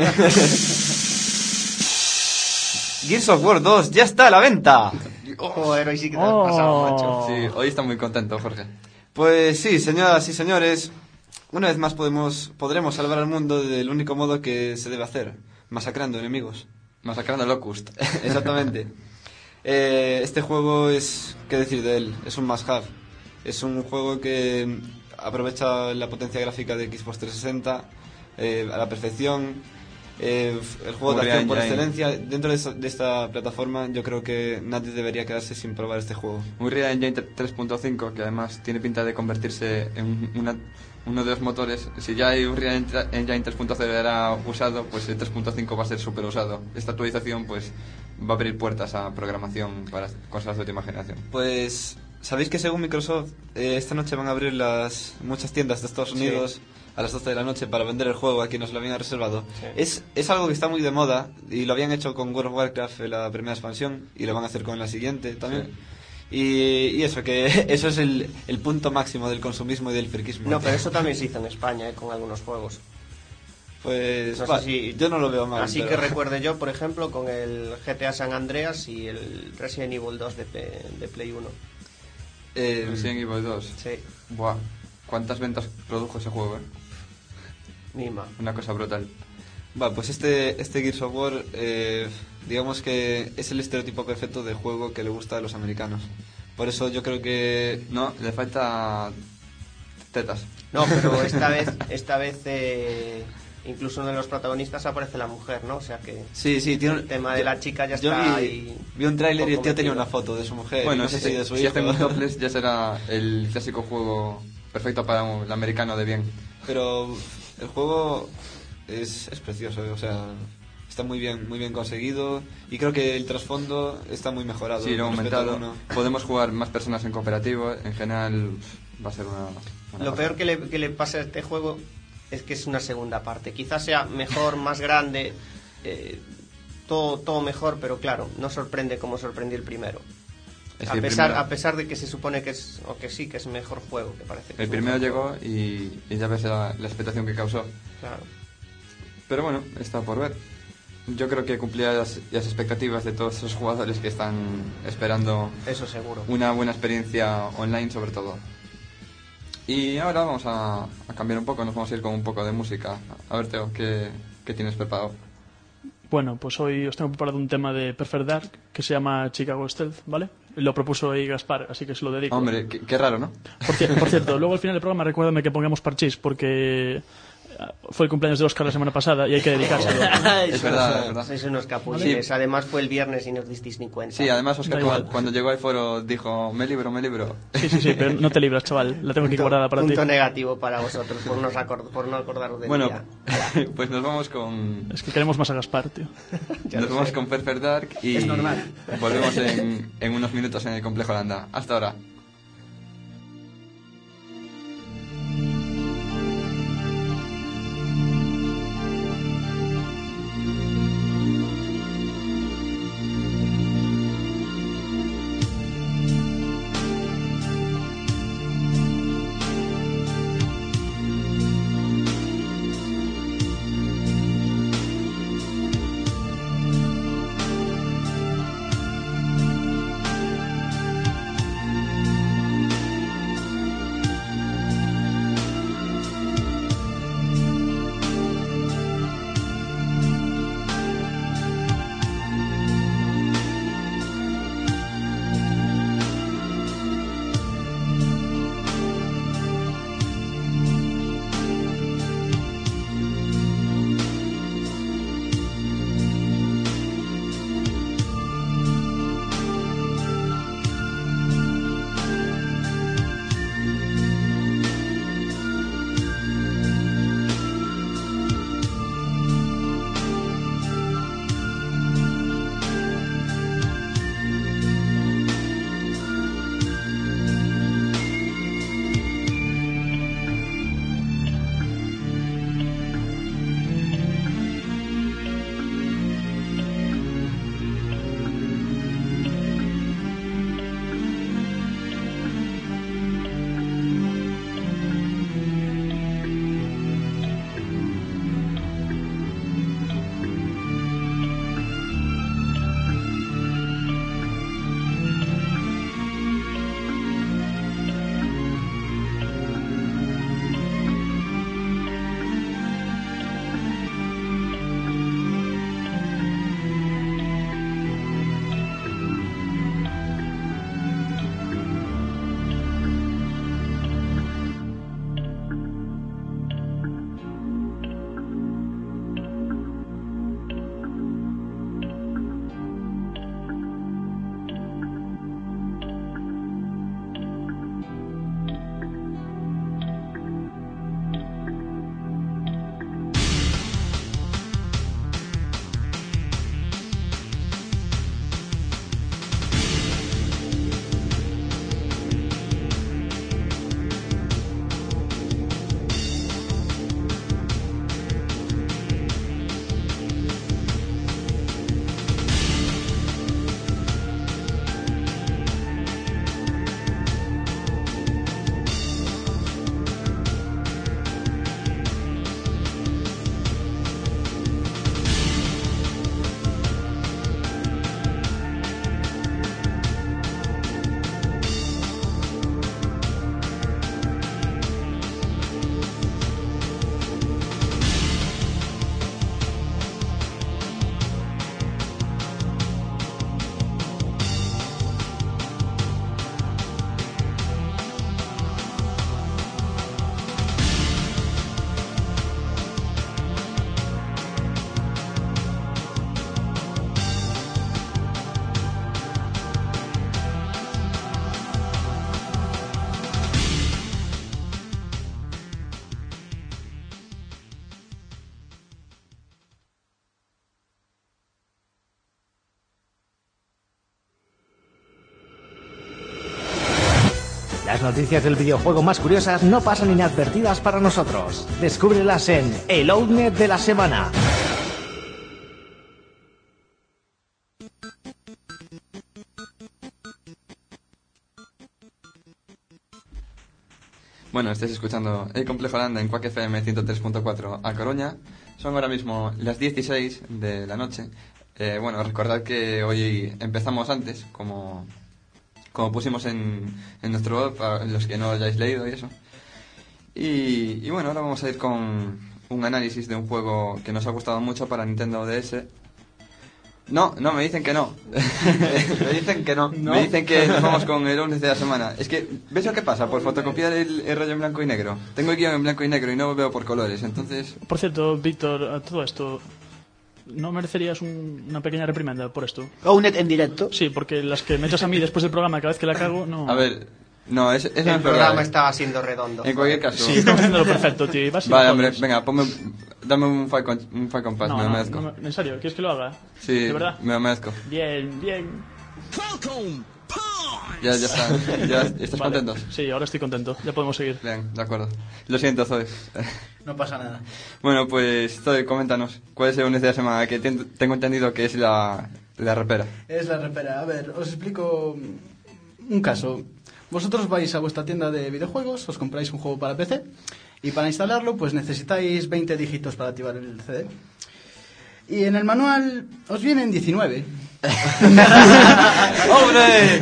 E: Gears of War 2 ya está a la venta.
C: Joder, hoy sí que te has pasado, macho.
B: Sí, hoy está muy contento, Jorge.
E: Pues sí, señoras y señores, una vez más podremos salvar al mundo del único modo que se debe hacer, masacrando enemigos.
B: Masacrando Locust.
E: Exactamente. Este juego es, ¿qué decir de él? Es un must-have. Es un juego que aprovecha la potencia gráfica de Xbox 360 a la perfección. El juego de
B: Unreal
E: acción por
B: Engine.
E: excelencia. Dentro de esta plataforma yo creo que nadie debería quedarse sin probar este juego.
B: Unreal Engine 3.5, que además tiene pinta de convertirse en uno de los motores. Si ya hay Unreal Engine 3.0 era usado, pues el 3.5 va a ser súper usado. Esta actualización pues va a abrir puertas a programación para consolas de última generación.
E: Pues, ¿sabéis que según Microsoft esta noche van a abrir muchas tiendas de Estados Unidos a las 12 de la noche para vender el juego a quienes lo habían reservado?
C: Sí.
E: Es algo que está muy de moda y lo habían hecho con World of Warcraft en la primera expansión y lo van a hacer con la siguiente también. Y eso, que eso es el punto máximo del consumismo y del friquismo.
C: No, pero eso también se hizo en España, con algunos juegos.
E: Pues
C: No sé si-
E: yo no lo veo mal.
C: Así
E: pero-
C: que recuerde yo, por ejemplo, con el GTA San Andreas y el Resident Evil 2 de Play 1.
B: Resident Evil 2.
C: Sí,
B: Buah, ¿cuántas ventas produjo ese juego,
C: Nima.
B: Una cosa brutal.
E: Va, pues este Gears of War, digamos que es el estereotipo perfecto de juego que le gusta a los americanos. Por eso yo creo que...
B: No, le falta tetas.
C: No, pero esta vez incluso uno de los protagonistas aparece la mujer, ¿no? O sea que
E: Sí, tiene
C: el tema de la chica ya
E: yo
C: está
E: vi,
C: ahí
E: vi un tráiler y el tío
C: poco
E: tenía
C: metido.
E: una foto de su mujer. y
B: Bueno,
E: no sé si de su
B: si
E: hijo.
B: hacen un topless ya será el clásico juego perfecto para el americano de bien.
E: Pero el juego es precioso, o sea, está muy bien conseguido y creo que el trasfondo está muy mejorado.
B: Sí, lo
E: con
B: he
E: respecto al
B: aumentado.
E: uno.
B: Podemos jugar más personas en cooperativo. En general va a ser una
C: Lo
B: cosa.
C: peor que le pasa a este juego es que es una segunda parte. Quizás sea mejor, más grande, todo mejor, pero claro, no sorprende como sorprendió el primero.
B: Es
C: A
B: que
C: pesar de que se supone que es, o que sí, que es mejor juego, que parece que
B: el
C: es
B: primero
C: mejor
B: llegó y ya ves la expectación que causó.
C: juego. Claro.
B: Pero bueno, está por ver. Yo creo que cumplía las expectativas de todos esos jugadores que están esperando
C: Eso seguro.
B: una buena experiencia online sobre todo. Y ahora vamos a cambiar un poco, nos vamos a ir con un poco de música. A ver, Teo, ¿qué tienes preparado?
F: Bueno, pues hoy os tengo preparado un tema de Perfect Dark que se llama Chicago Stealth, ¿vale? Lo propuso ahí Gaspar, así que se lo dedico.
B: Hombre, qué raro, ¿no?
F: Por cierto, luego al final del programa recuérdame que pongamos parchís porque fue el cumpleaños de Oscar la semana pasada y hay que dedicárselo.
B: Es verdad.
C: Sois unos capulines.
B: Sí.
C: Además fue el viernes y no os disteis ni cuenta.
B: Sí, además Oscar
F: Da igual.
B: cuando llegó al foro dijo, me libro.
F: Sí, pero no te libras, chaval. La tengo aquí guardada para ti.
C: Punto negativo para vosotros por no acordaros del
B: Bueno,
C: día.
B: pues nos vamos con...
F: Es que queremos más a Gaspar, tío.
C: Ya
B: Nos
C: lo
B: vamos
C: sé.
B: con Perfect Dark y
D: Es normal.
B: volvemos en unos minutos en el Complejo Holanda. Hasta ahora.
A: Las noticias del videojuego más curiosas no pasan inadvertidas para nosotros. Descúbrelas en el Outnet de la semana.
B: Bueno, estáis escuchando El Complejo Landa en Quack FM 103.4 a Coruña. Son ahora mismo las 16 de la noche. Bueno, recordad que hoy empezamos antes, como pusimos en nuestro web, para los que no lo hayáis leído y eso. Y bueno, ahora vamos a ir con un análisis de un juego que nos ha gustado mucho para Nintendo DS. No, me dicen que no.
E: Me dicen que no.
B: Me dicen que nos vamos con el lunes de la semana. Es que, ¿ves lo que pasa? Por fotocopiar el rollo en blanco y negro. Tengo el guión en blanco y negro y no lo veo por colores, entonces...
F: Por cierto, Víctor, a todo esto, ¿no merecerías una pequeña reprimenda por esto?
D: Ownet en directo.
F: Sí, porque las que me echas a mí después del programa cada vez que la cago, no...
B: A ver, no, es
C: El
B: verdad.
C: programa estaba siendo redondo.
B: En cualquier caso...
F: Sí, estamos haciendo lo perfecto, tío. Y vas y
B: Vale,
F: lo
B: hombre,
F: jodes.
B: venga, dame un Falcon Pass,
F: No,
B: me lo
F: no,
B: merezco.
F: no, en serio, ¿quieres que lo haga?
B: Sí,
F: ¿De verdad?
B: me lo merezco.
F: Bien, bien.
B: Ya está. ¿Estás
F: Vale.
B: contentos?
F: Sí, ahora estoy contento. Ya podemos seguir.
B: Bien, de acuerdo. Lo siento, Zoe.
D: No pasa nada.
B: Bueno, pues Zoe, coméntanos. ¿Cuál es el lunes de la semana? Que tengo entendido que es la repera.
G: Es la repera. A ver, os explico un caso. Vosotros vais a vuestra tienda de videojuegos, os compráis un juego para PC y para instalarlo pues necesitáis 20 dígitos para activar el CD. Y en el manual os vienen 19.
E: ¡Hombre!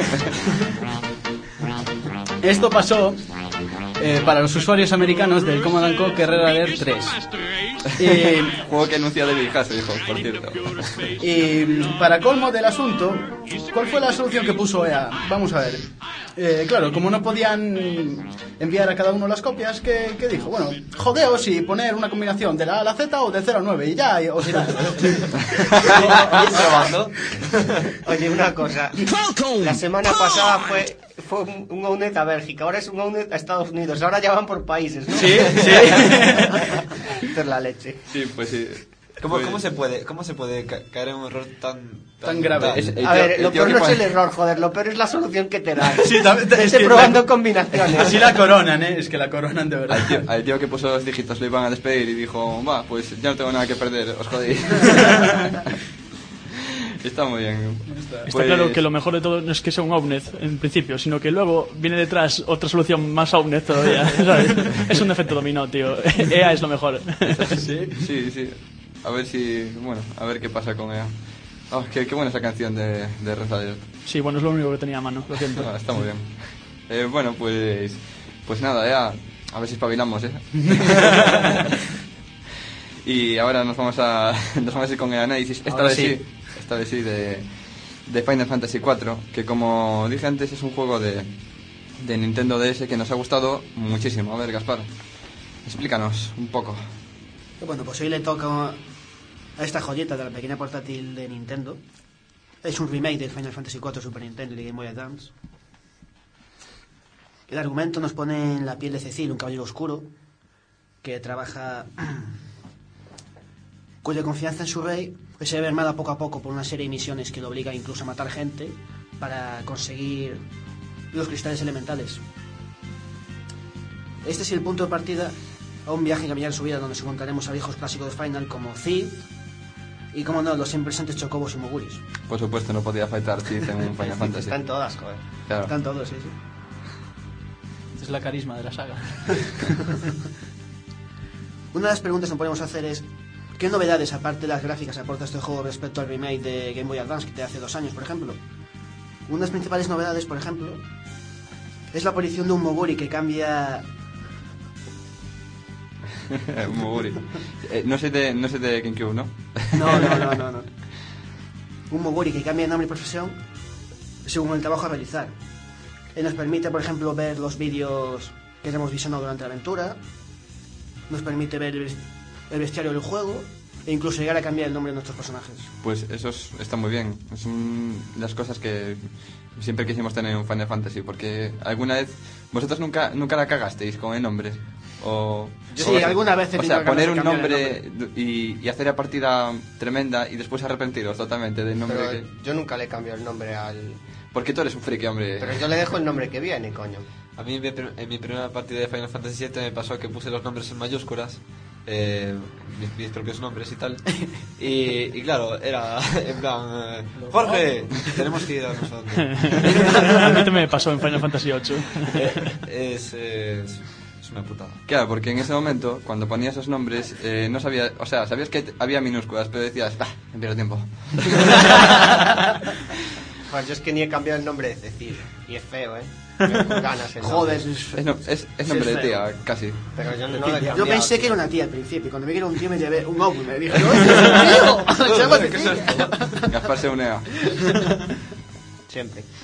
G: Esto pasó para los usuarios americanos del Command & Conquer Rare 3.
B: Juego que anuncia David Hasselhoff, por cierto.
G: Y para colmo del asunto, ¿cuál fue la solución que puso EA? Vamos a ver. Claro, como no podían enviar a cada uno las copias, ¿qué dijo? Bueno, jodeos y poner una combinación de la A a la Z o de 0 a 9 y ya os irá.
E: probando.
C: Oye, una cosa. La semana pasada fue un Ownet a Bélgica, ahora es un Ownet a Estados Unidos. Ahora ya van por países, ¿no?
G: Sí.
C: Esto es la leche.
B: Sí, pues sí.
E: ¿Cómo se puede caer en un error tan
G: grave?
C: A ver, lo peor no es el error, joder, lo peor es la solución que te dan.
G: Sí, es que
C: probando combinaciones.
G: Así la coronan, ¿eh? Es que la coronan de verdad.
B: Al tío que puso los dígitos lo iban a despedir y dijo, va, pues ya no tengo nada que perder, os jodéis. Está muy bien.
F: Está claro que lo mejor de todo no es que sea un Ownet en principio, sino que luego viene detrás otra solución más Ownet todavía, ¿sabes? Es un efecto dominó, tío. EA es lo mejor.
B: Sí. A ver a ver qué pasa con ella. Oh, qué buena esa canción de Red Alert.
F: Sí, bueno, es lo único que tenía a mano, lo siento.
B: Está muy bien. Bueno, pues nada, ya. A ver si espabilamos, ¿eh? Y ahora nos vamos a ir con el análisis. Esta vez sí, de Final Fantasy IV, que como dije antes es un juego de Nintendo DS que nos ha gustado muchísimo. A ver, Gaspar, explícanos un poco.
D: Bueno, pues hoy le toca a esta joyeta de la pequeña portátil de Nintendo. Es un remake del Final Fantasy IV Super Nintendo y Game Boy Advance. El argumento nos pone en la piel de Cecil, un caballero oscuro que trabaja cuya confianza en su rey que se ve mermada poco a poco por una serie de misiones que lo obliga incluso a matar gente para conseguir los cristales elementales. Este es el punto de partida a un viaje que cambiará su vida, donde nos encontraremos a viejos clásicos de Final como Cid y, como no, los siempre presentes Chocobos y Moguris.
B: Por supuesto, no podía faltar Cid en un Final Fantasy.
C: Están todas, joder.
B: Claro.
D: Están todos, sí.
G: Es la carisma de la saga.
D: Una de las preguntas que nos podemos hacer es ¿qué novedades, aparte de las gráficas, aporta este juego respecto al remake de Game Boy Advance que te hace 2 años, por ejemplo? Una de las principales novedades, por ejemplo, es la aparición de un Moguri que cambia...
B: Moguri. No sé de GameCube, ¿no?
D: No. Un Moguri que cambia de nombre y profesión según el trabajo a realizar. Nos permite, por ejemplo, ver los vídeos que hemos visionado durante la aventura. Nos permite ver el bestiario del juego e incluso llegar a cambiar el nombre de nuestros personajes.
B: Pues eso está muy bien. Son las cosas que siempre quisimos tener en un Final Fantasy, porque alguna vez vosotros nunca la cagasteis con el nombre.
D: Sí, alguna vez he
B: o
D: tenido
B: sea,
D: ganas
B: poner
D: de
B: un
D: cambiar
B: nombre y hacer la partida tremenda y después arrepentiros totalmente del nombre.
C: Pero yo nunca le cambio el nombre al...
B: Porque tú eres un friki, hombre.
C: Pero yo le dejo el nombre que viene, coño.
E: A mí en mi primera partida de Final Fantasy VII me pasó que puse los nombres en mayúsculas, mis propios nombres y tal. Y claro, era en plan, Jorge, tenemos que ir a nosotros.
F: A mí también me pasó en Final Fantasy VIII.
E: Es una putada.
B: Claro, porque en ese momento, cuando ponía esos nombres, no sabía, o sea, sabías que había minúsculas, pero decías, bah, me pierdo tiempo.
C: Pues yo es que ni he cambiado el nombre de Cecil. Y es feo, ¿eh? Me con ganas el
D: Joder,
C: nombre.
B: Es nombre de tía, casi.
C: Pero yo no lo he cambiado.
D: Yo pensé que era una tía al principio, y cuando vi que era un tío me llevé un ojo y me dije, ¡no, es un tío! ¡Llama Cecilia!
B: Gaspar se unea.
C: Siempre.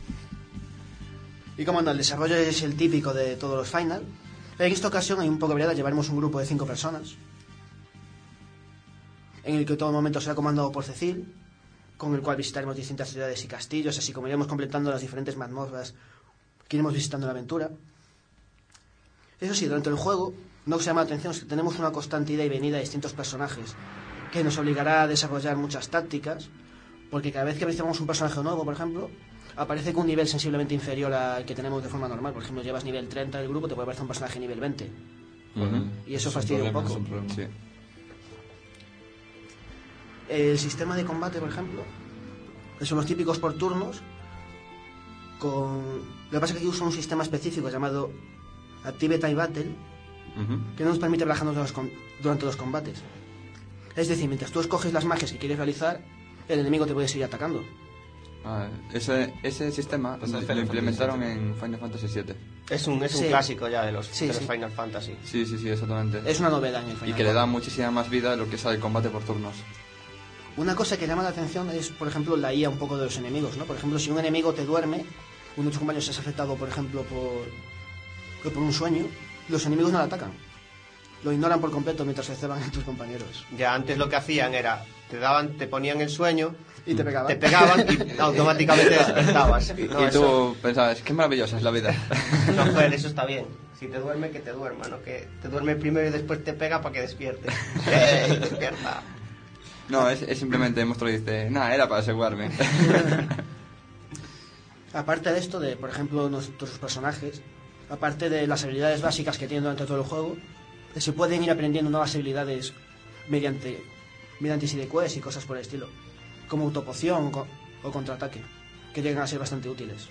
D: Y como no, el desarrollo es el típico de todos los Final. En esta ocasión hay un poco de variedad, llevaremos un grupo de 5 personas, en el que todo momento será comandado por Cecil, con el cual visitaremos distintas ciudades y castillos, así como iremos completando las diferentes mazmorras que iremos visitando en la aventura. Eso sí, durante el juego, lo que se llama la atención es que tenemos una constante ida y venida de distintos personajes, que nos obligará a desarrollar muchas tácticas, porque cada vez que visitamos un personaje nuevo, por ejemplo, aparece con un nivel sensiblemente inferior al que tenemos de forma normal. Por ejemplo, llevas nivel 30 del grupo, te puede aparecer un personaje nivel 20. Y eso fastidia un poco.
B: Sí.
D: El sistema de combate, por ejemplo, son los típicos por turnos. Lo que pasa es que aquí usan un sistema específico llamado Active Time Battle, que no nos permite relajarnos durante los combates. Es decir, mientras tú escoges las magias que quieres realizar, el enemigo te puede seguir atacando.
B: Ese sistema lo implementaron en Final Fantasy VII.
C: Es un
D: Sí.
C: clásico ya de los
D: Sí.
C: Final Fantasy.
B: Sí, exactamente.
D: Es una novedad en el Final
B: Y que le da
D: Fantasy.
B: muchísima más vida a lo que es el combate por turnos.
D: Una cosa que llama la atención es, por ejemplo, la IA un poco de los enemigos, ¿no? Por ejemplo, si un enemigo te duerme, uno de tus compañeros es afectado, por ejemplo, por un sueño, los enemigos no lo atacan. Lo ignoran por completo mientras se ceban en tus compañeros.
C: Ya antes lo que hacían era, te ponían el sueño,
D: Y te pegaban.
C: te pegaban y automáticamente despertabas.
B: Y
C: No,
B: tú pensabas, qué maravillosa es la vida.
C: No, joder, eso está bien. Si te duerme, que te duerma, no que te duerme primero y después te pega para que despiertes. ¡Ey, despierta!
B: No, es simplemente el monstruo dice, nada, era para asegurarme.
D: Aparte de esto, por ejemplo, nuestros personajes, aparte de las habilidades básicas que tienen durante todo el juego, se pueden ir aprendiendo nuevas habilidades mediante side quest y cosas por el estilo, como autopoción o contraataque, que llegan a ser bastante útiles.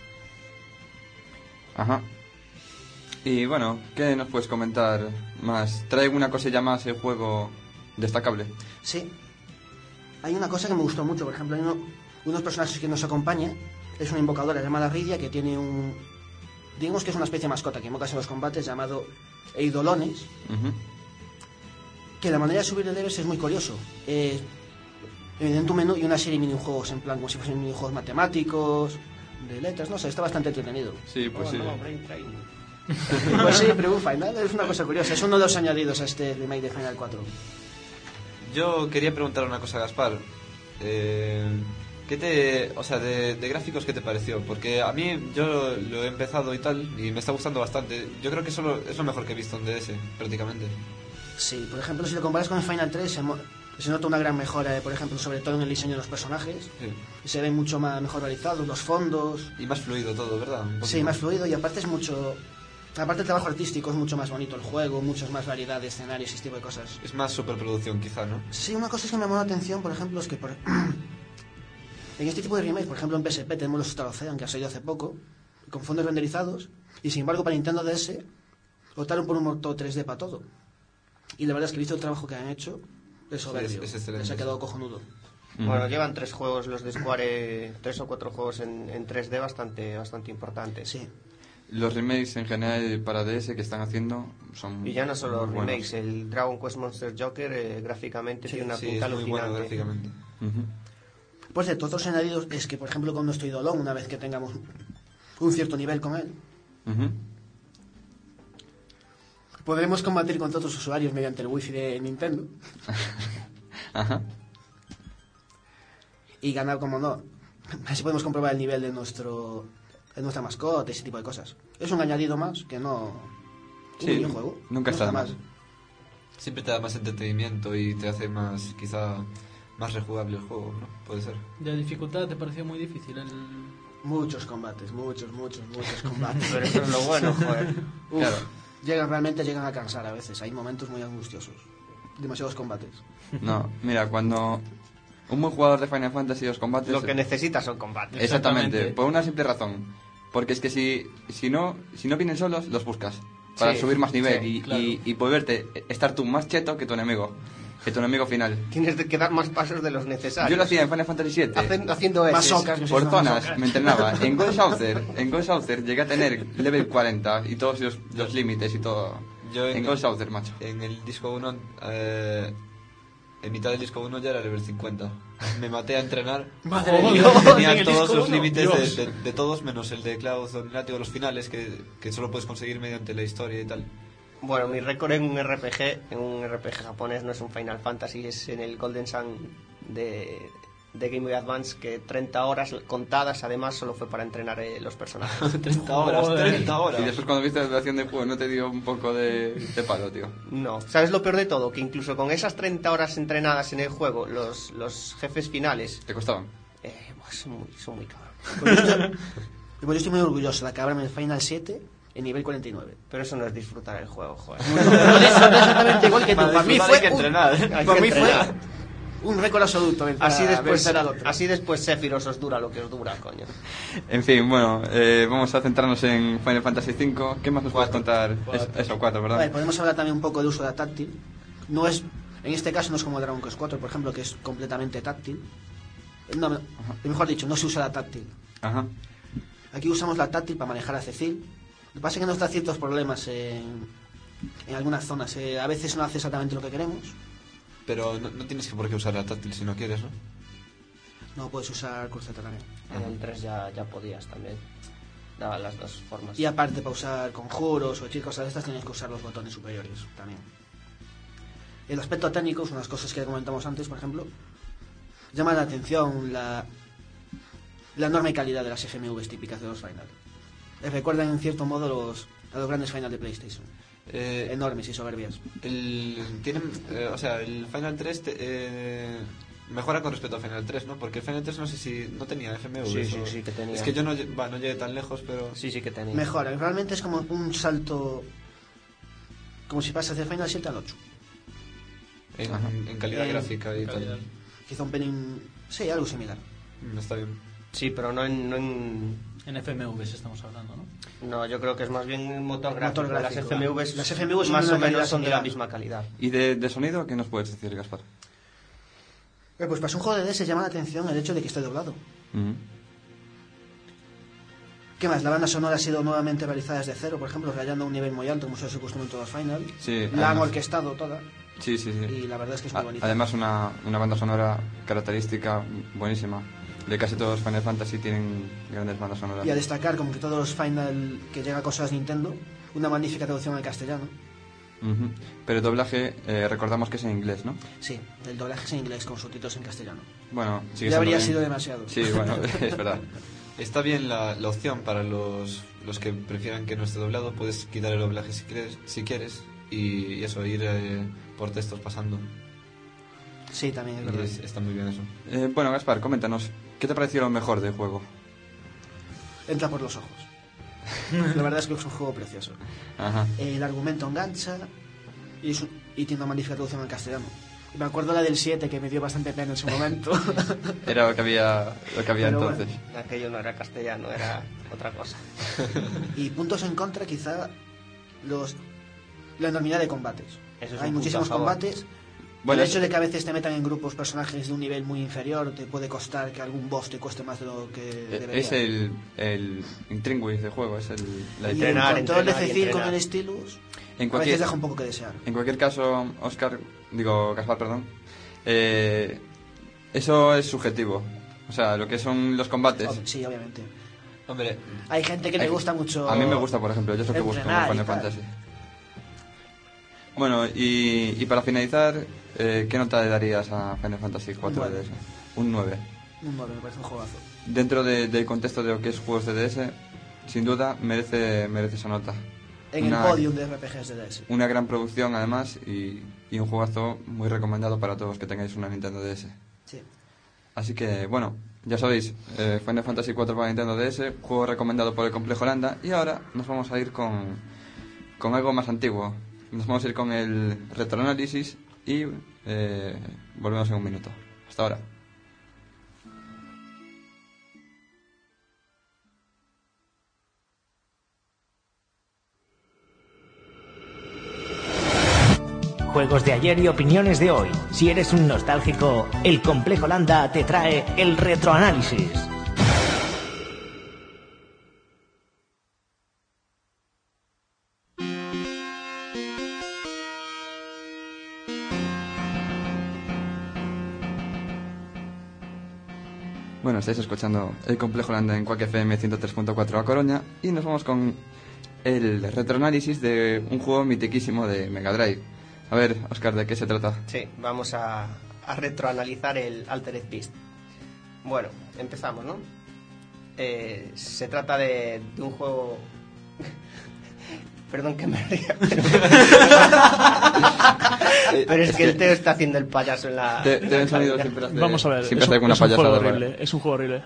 B: Ajá. Y bueno, ¿qué nos puedes comentar más? ¿Trae alguna cosilla más el juego destacable?
D: Sí. Hay una cosa que me gustó mucho, por ejemplo, hay unos personajes que nos acompañan. Es una invocadora llamada Rydia que tiene digamos que es una especie de mascota que invocas en los combates llamado Eidolones, que la manera de subir de levels es muy curioso. Dentro un menú y una serie de minijuegos, en plan como si fuesen minijuegos matemáticos, de letras, no sé, está bastante entretenido.
B: Sí, pues sí.
C: Brain Training.
D: Pues sí, pero un Final es una cosa curiosa, es uno de los añadidos a este remake de Final 4.
E: Yo quería preguntar una cosa a Gaspar. De gráficos, ¿qué te pareció? Porque a mí, yo lo he empezado y tal, y me está gustando bastante. Yo creo que solo es lo mejor que he visto en DS, prácticamente.
D: Sí, por ejemplo, si lo comparas con el Final 3, se nota una gran mejora, por ejemplo, sobre todo en el diseño de los personajes.
E: Sí.
D: Se ven mucho más mejor realizados, los fondos.
E: Y más fluido todo, ¿verdad? Un
D: Sí,
E: poquito.
D: más fluido y aparte aparte el trabajo artístico es mucho más bonito el juego, muchas más variedad de escenarios y ese tipo de cosas.
E: Es más superproducción, quizá, ¿no?
D: Sí, una cosa que me llamó la atención, por ejemplo, es que en este tipo de remakes, por ejemplo en PSP tenemos los Star Ocean, que ha salido hace poco, con fondos renderizados, y sin embargo para Nintendo DS optaron por un motor 3D para todo. Y la verdad es que visto el trabajo que han hecho, es soberbio.
E: es excelente.
D: Se ha quedado cojonudo.
C: Bueno, llevan 3 juegos los de Square, 3 o 4 juegos en 3D bastante importantes.
D: Sí.
B: Los remakes en general para DS que están haciendo son
C: Y ya no solo
B: muy
C: remakes,
B: buenos.
C: el Dragon Quest Monster Joker gráficamente tiene una
E: Sí,
C: pinta
E: es muy bueno
C: alucinante.
E: gráficamente.
D: Por cierto, otros añadidos es que, por ejemplo, con nuestro Idolón, una vez que tengamos un cierto nivel con él, podremos combatir contra otros usuarios mediante el wifi de Nintendo.
B: Ajá.
D: Y ganar, como no. Así podemos comprobar el nivel de nuestra mascota, ese tipo de cosas. Es un añadido más que no...
B: Sí,
D: un videojuego.
B: nunca está de más.
E: Siempre te da más entretenimiento y te hace quizá más rejugable el juego, ¿no? Puede ser.
F: ¿De dificultad te pareció muy difícil?
D: Muchos combates, muchos combates.
C: Pero eso es lo bueno, joder.
D: Uf,
B: Claro.
D: llegan a cansar a veces. Hay momentos muy angustiosos. Demasiados combates.
B: No, mira, cuando un buen jugador de Final Fantasy los combates...
C: Lo que necesitas son combates.
B: Exactamente,
F: Exactamente.
B: por una simple razón. Porque es que si no vienen solos, los buscas. para
C: Sí,
B: subir más nivel
F: sí, claro.
B: y volverte, estar tú más cheto que tu enemigo final.
C: Tienes que dar más pasos de los necesarios.
B: Yo lo hacía en Final Fantasy VII.
C: Haciendo
D: Más
C: esos.
D: socas.
B: Por zonas me entrenaba. En Ghost Saucer llegué a tener level 40 y todos los límites y todo.
E: Yo
B: en Ghost Saucer, macho.
E: En el disco 1, en mitad del disco 1 ya era level 50. Me maté a entrenar.
D: Madre
F: Oh,
D: mía.
F: Dios.
E: Tenía
F: En el
E: todos
F: disco
E: los
F: 1,
E: límites
F: Dios.
E: de todos, menos el de Cloud o Látigo, los finales, que solo puedes conseguir mediante la historia y tal.
C: Bueno, mi récord en un RPG japonés no es un Final Fantasy, es en el Golden Sun de Game Boy Advance, que 30 horas contadas, además, solo fue para entrenar los personajes.
E: 30 horas,
F: Joder.
E: 30 horas.
B: Y después cuando viste la duración del juego, ¿no te dio un poco de palo, tío?
C: No, ¿sabes lo peor de todo? Que incluso con esas 30 horas entrenadas en el juego, los jefes finales
B: ¿Te costaban?
C: pues son muy cabros.
D: Pues yo estoy muy orgulloso de acabarme el Final 7 en nivel 49.
C: Pero eso no es disfrutar el juego, joder.
D: Exactamente igual que tú.
E: Para
D: Para mí
E: disfrutar
D: fue
E: hay que entrenar.
C: Hay
D: para
C: que
D: mí fue
C: entrenar.
D: un récord absoluto.
C: Así después Sephiroth os dura lo que os dura, coño.
B: En fin, bueno, vamos a centrarnos en Final Fantasy V. ¿Qué más nos puedes contar? Eso, 4, ¿verdad?
D: Vale, podemos hablar también un poco de uso de táctil. No es, en este caso no es como Dragon Quest 4, por ejemplo, que es completamente táctil. No, mejor dicho, no se usa la táctil.
B: Ajá.
D: Aquí usamos la táctil para manejar a Cecil. Lo que pasa es que nos da ciertos problemas en algunas zonas. A veces no hace exactamente lo que queremos.
E: Pero no tienes que por qué usar la táctil si no quieres, ¿no?
D: No puedes usar cruceta también.
C: En el 3 ya podías también. Daba las dos formas.
D: Y aparte, para usar conjuros o hechizos, cosas de estas, tienes que usar los botones superiores también. El aspecto técnico son las cosas que comentamos antes, por ejemplo. Llama la atención la enorme calidad de las FMVs típicas de los Final. Recuerdan en cierto modo a los grandes Final de PlayStation. Enormes y soberbias.
E: El Final 3 mejora con respecto a Final 3, ¿no? Porque el Final 3 no sé si no tenía FMV.
C: Sí que tenía.
E: Es que yo no llegué tan lejos, pero...
C: Sí que tenía.
D: Mejora. Realmente es como un salto, como si pasas del Final 7 al 8.
E: En calidad
D: En
E: gráfica y
F: calidad.
E: tal.
D: Quizá un pelín... Sí, algo similar.
E: Está bien.
C: Sí, pero no en...
F: En FMVs estamos hablando, ¿no?
C: No, yo creo que es más bien el motor gráfico.
D: Motor gráfico.
C: Las
D: Las
C: FMVs
D: son
C: más
D: de
C: o
D: una calidad
C: menos son de la
D: similar.
C: misma calidad.
B: ¿Y de sonido qué nos puedes decir, Gaspar?
D: Pues para un juego de DS llama la atención el hecho de que esté doblado.
B: Ujú.
D: ¿Qué más? La banda sonora ha sido nuevamente realizada desde cero, por ejemplo, rayando a un nivel muy alto, como suele ser costumbre en todos los Final.
B: Sí,
D: La han
B: además.
D: orquestado toda
B: Sí.
D: y la verdad es que es muy bonita.
B: Además, una banda sonora característica buenísima. De casi todos los Final Fantasy tienen grandes bandas sonoras.
D: Y a destacar, como que todos los Final que llegan a cosas Nintendo, una magnífica traducción al castellano.
B: Ujú. Pero el doblaje, recordamos que es en inglés, ¿no?
D: Sí, el doblaje es en inglés con subtítulos en castellano.
B: Bueno, sigue
D: Ya habría
B: siendo
D: sido
B: bien.
D: demasiado.
B: Sí, bueno, es verdad.
E: Está bien la opción para los que prefieran que no esté doblado. Puedes quitar el doblaje si quieres y eso, ir por textos pasando.
D: Sí, también es
E: Y
D: verdad.
E: está muy bien eso.
B: Bueno, Gaspar, coméntanos, ¿qué te pareció lo mejor del juego?
D: Entra por los ojos. La verdad es que es un juego precioso.
B: Ajá.
D: El argumento engancha y tiene una magnífica traducción al castellano. Y me acuerdo la del 7 que me dio bastante pena en su momento.
B: Era lo que había
D: Pero
B: entonces.
C: Aquello no era castellano, era otra cosa.
D: Y puntos en contra, quizá la enormidad de combates.
C: Eso es
D: Hay
C: un punto
D: muchísimos
C: a favor.
D: combates.
B: Bueno,
D: el hecho de que a veces te metan en grupos personajes de un nivel muy inferior te puede costar que algún boss te cueste más de lo que debería.
B: es el intríngulis del juego, es la
D: Y
C: entrenar,
D: el control de
C: entrenar y
D: Cecil con
C: entrenar.
D: el stylus
B: En
D: a
B: cualquier-
D: veces deja un poco que desear.
B: En cualquier caso, Gaspar, perdón. Eso es subjetivo. O sea, lo que son los combates.
D: Sí, obviamente.
E: Hombre,
D: Hay gente que le gusta mucho.
B: A mí me gusta, por ejemplo, yo es lo que busco en
D: entrenar y
B: Final
D: tal.
B: Fantasy. Bueno, y para finalizar, ¿qué nota le darías a Final Fantasy 4
D: Un
B: de
D: 9.
B: DS? Un 9.
D: Un 9, me parece un juegazo.
B: Dentro del contexto de lo que es juegos de DS, sin duda merece esa nota.
D: En el podium de RPGs de DS.
B: Una gran producción, además, y un juegazo muy recomendado para todos que tengáis una Nintendo DS.
D: Sí.
B: Así que, bueno, ya sabéis, Final Fantasy 4 para Nintendo DS, juego recomendado por el Complejo Holanda. Y ahora nos vamos a ir con algo más antiguo. Nos vamos a ir con el retroanálisis y volvemos en un minuto. Hasta ahora.
A: videojuegos de ayer y opiniones de hoy. Si eres un nostálgico, el Complejo Landa te trae el retroanálisis.
B: Bueno, estáis escuchando el Complejo Landa en Quack FM 103.4 a Coruña y nos vamos con el retroanálisis de un juego mitiquísimo de Mega Drive. A ver, Óscar, ¿de qué se trata?
C: Sí, vamos a retroanalizar el Altered Beast. Bueno, empezamos, ¿no? Se trata de un juego... Perdón que me ría, pero es que el Teo está haciendo el payaso en la...
B: Deben sonido siempre hace...
F: Vamos a ver,
B: siempre hace alguna
F: es un juego
B: payasada,
F: horrible,
B: ¿vale?
F: es un juego horrible.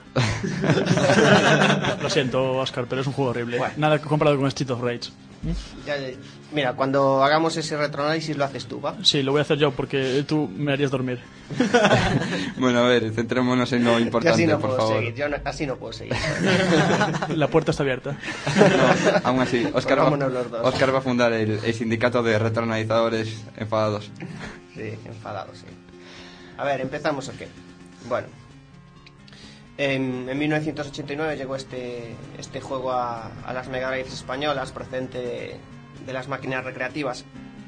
F: Lo siento, Oscar, pero es un juego horrible.
C: Bueno.
F: Nada comparado con Street of Rage.
C: Mira, cuando hagamos ese retroanálisis lo haces tú, ¿va?
F: Sí, lo voy a hacer yo porque tú me harías dormir.
B: Bueno, a ver, centrémonos en lo
C: Yo
B: importante,
C: así no
B: por
C: puedo
B: favor.
C: seguir, así no puedo seguir.
F: La puerta está abierta.
B: No, aún así, Óscar
C: vámonos los dos.
B: va a fundar el sindicato de retroanalizadores enfadados.
C: Sí, enfadado, sí. A ver, ¿empezamos o qué? Bueno, en 1989 llegó este juego a las Mega Drives españolas, procedente de las máquinas recreativas.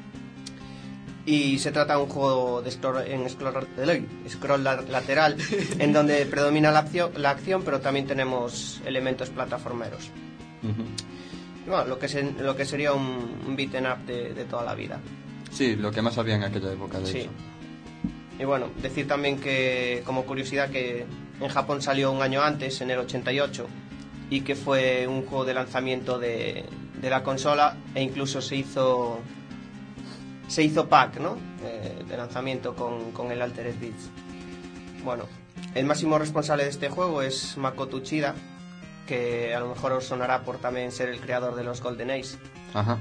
C: Y se trata de un juego de scroll lateral, en donde predomina la acción, pero también tenemos elementos plataformeros. Y bueno, lo que sería un beat'em up de toda la vida.
B: Sí, lo que más había en aquella época, de
C: Sí.
B: hecho.
C: Y bueno, decir también que, como curiosidad, que en Japón salió un año antes, en el 88, y que fue un juego de lanzamiento de la consola, e incluso se hizo pack, ¿no? De lanzamiento con el Altered Beast. Bueno, el máximo responsable de este juego es Makoto Uchida, que a lo mejor os sonará por también ser el creador de los Golden Ace.
B: Ajá.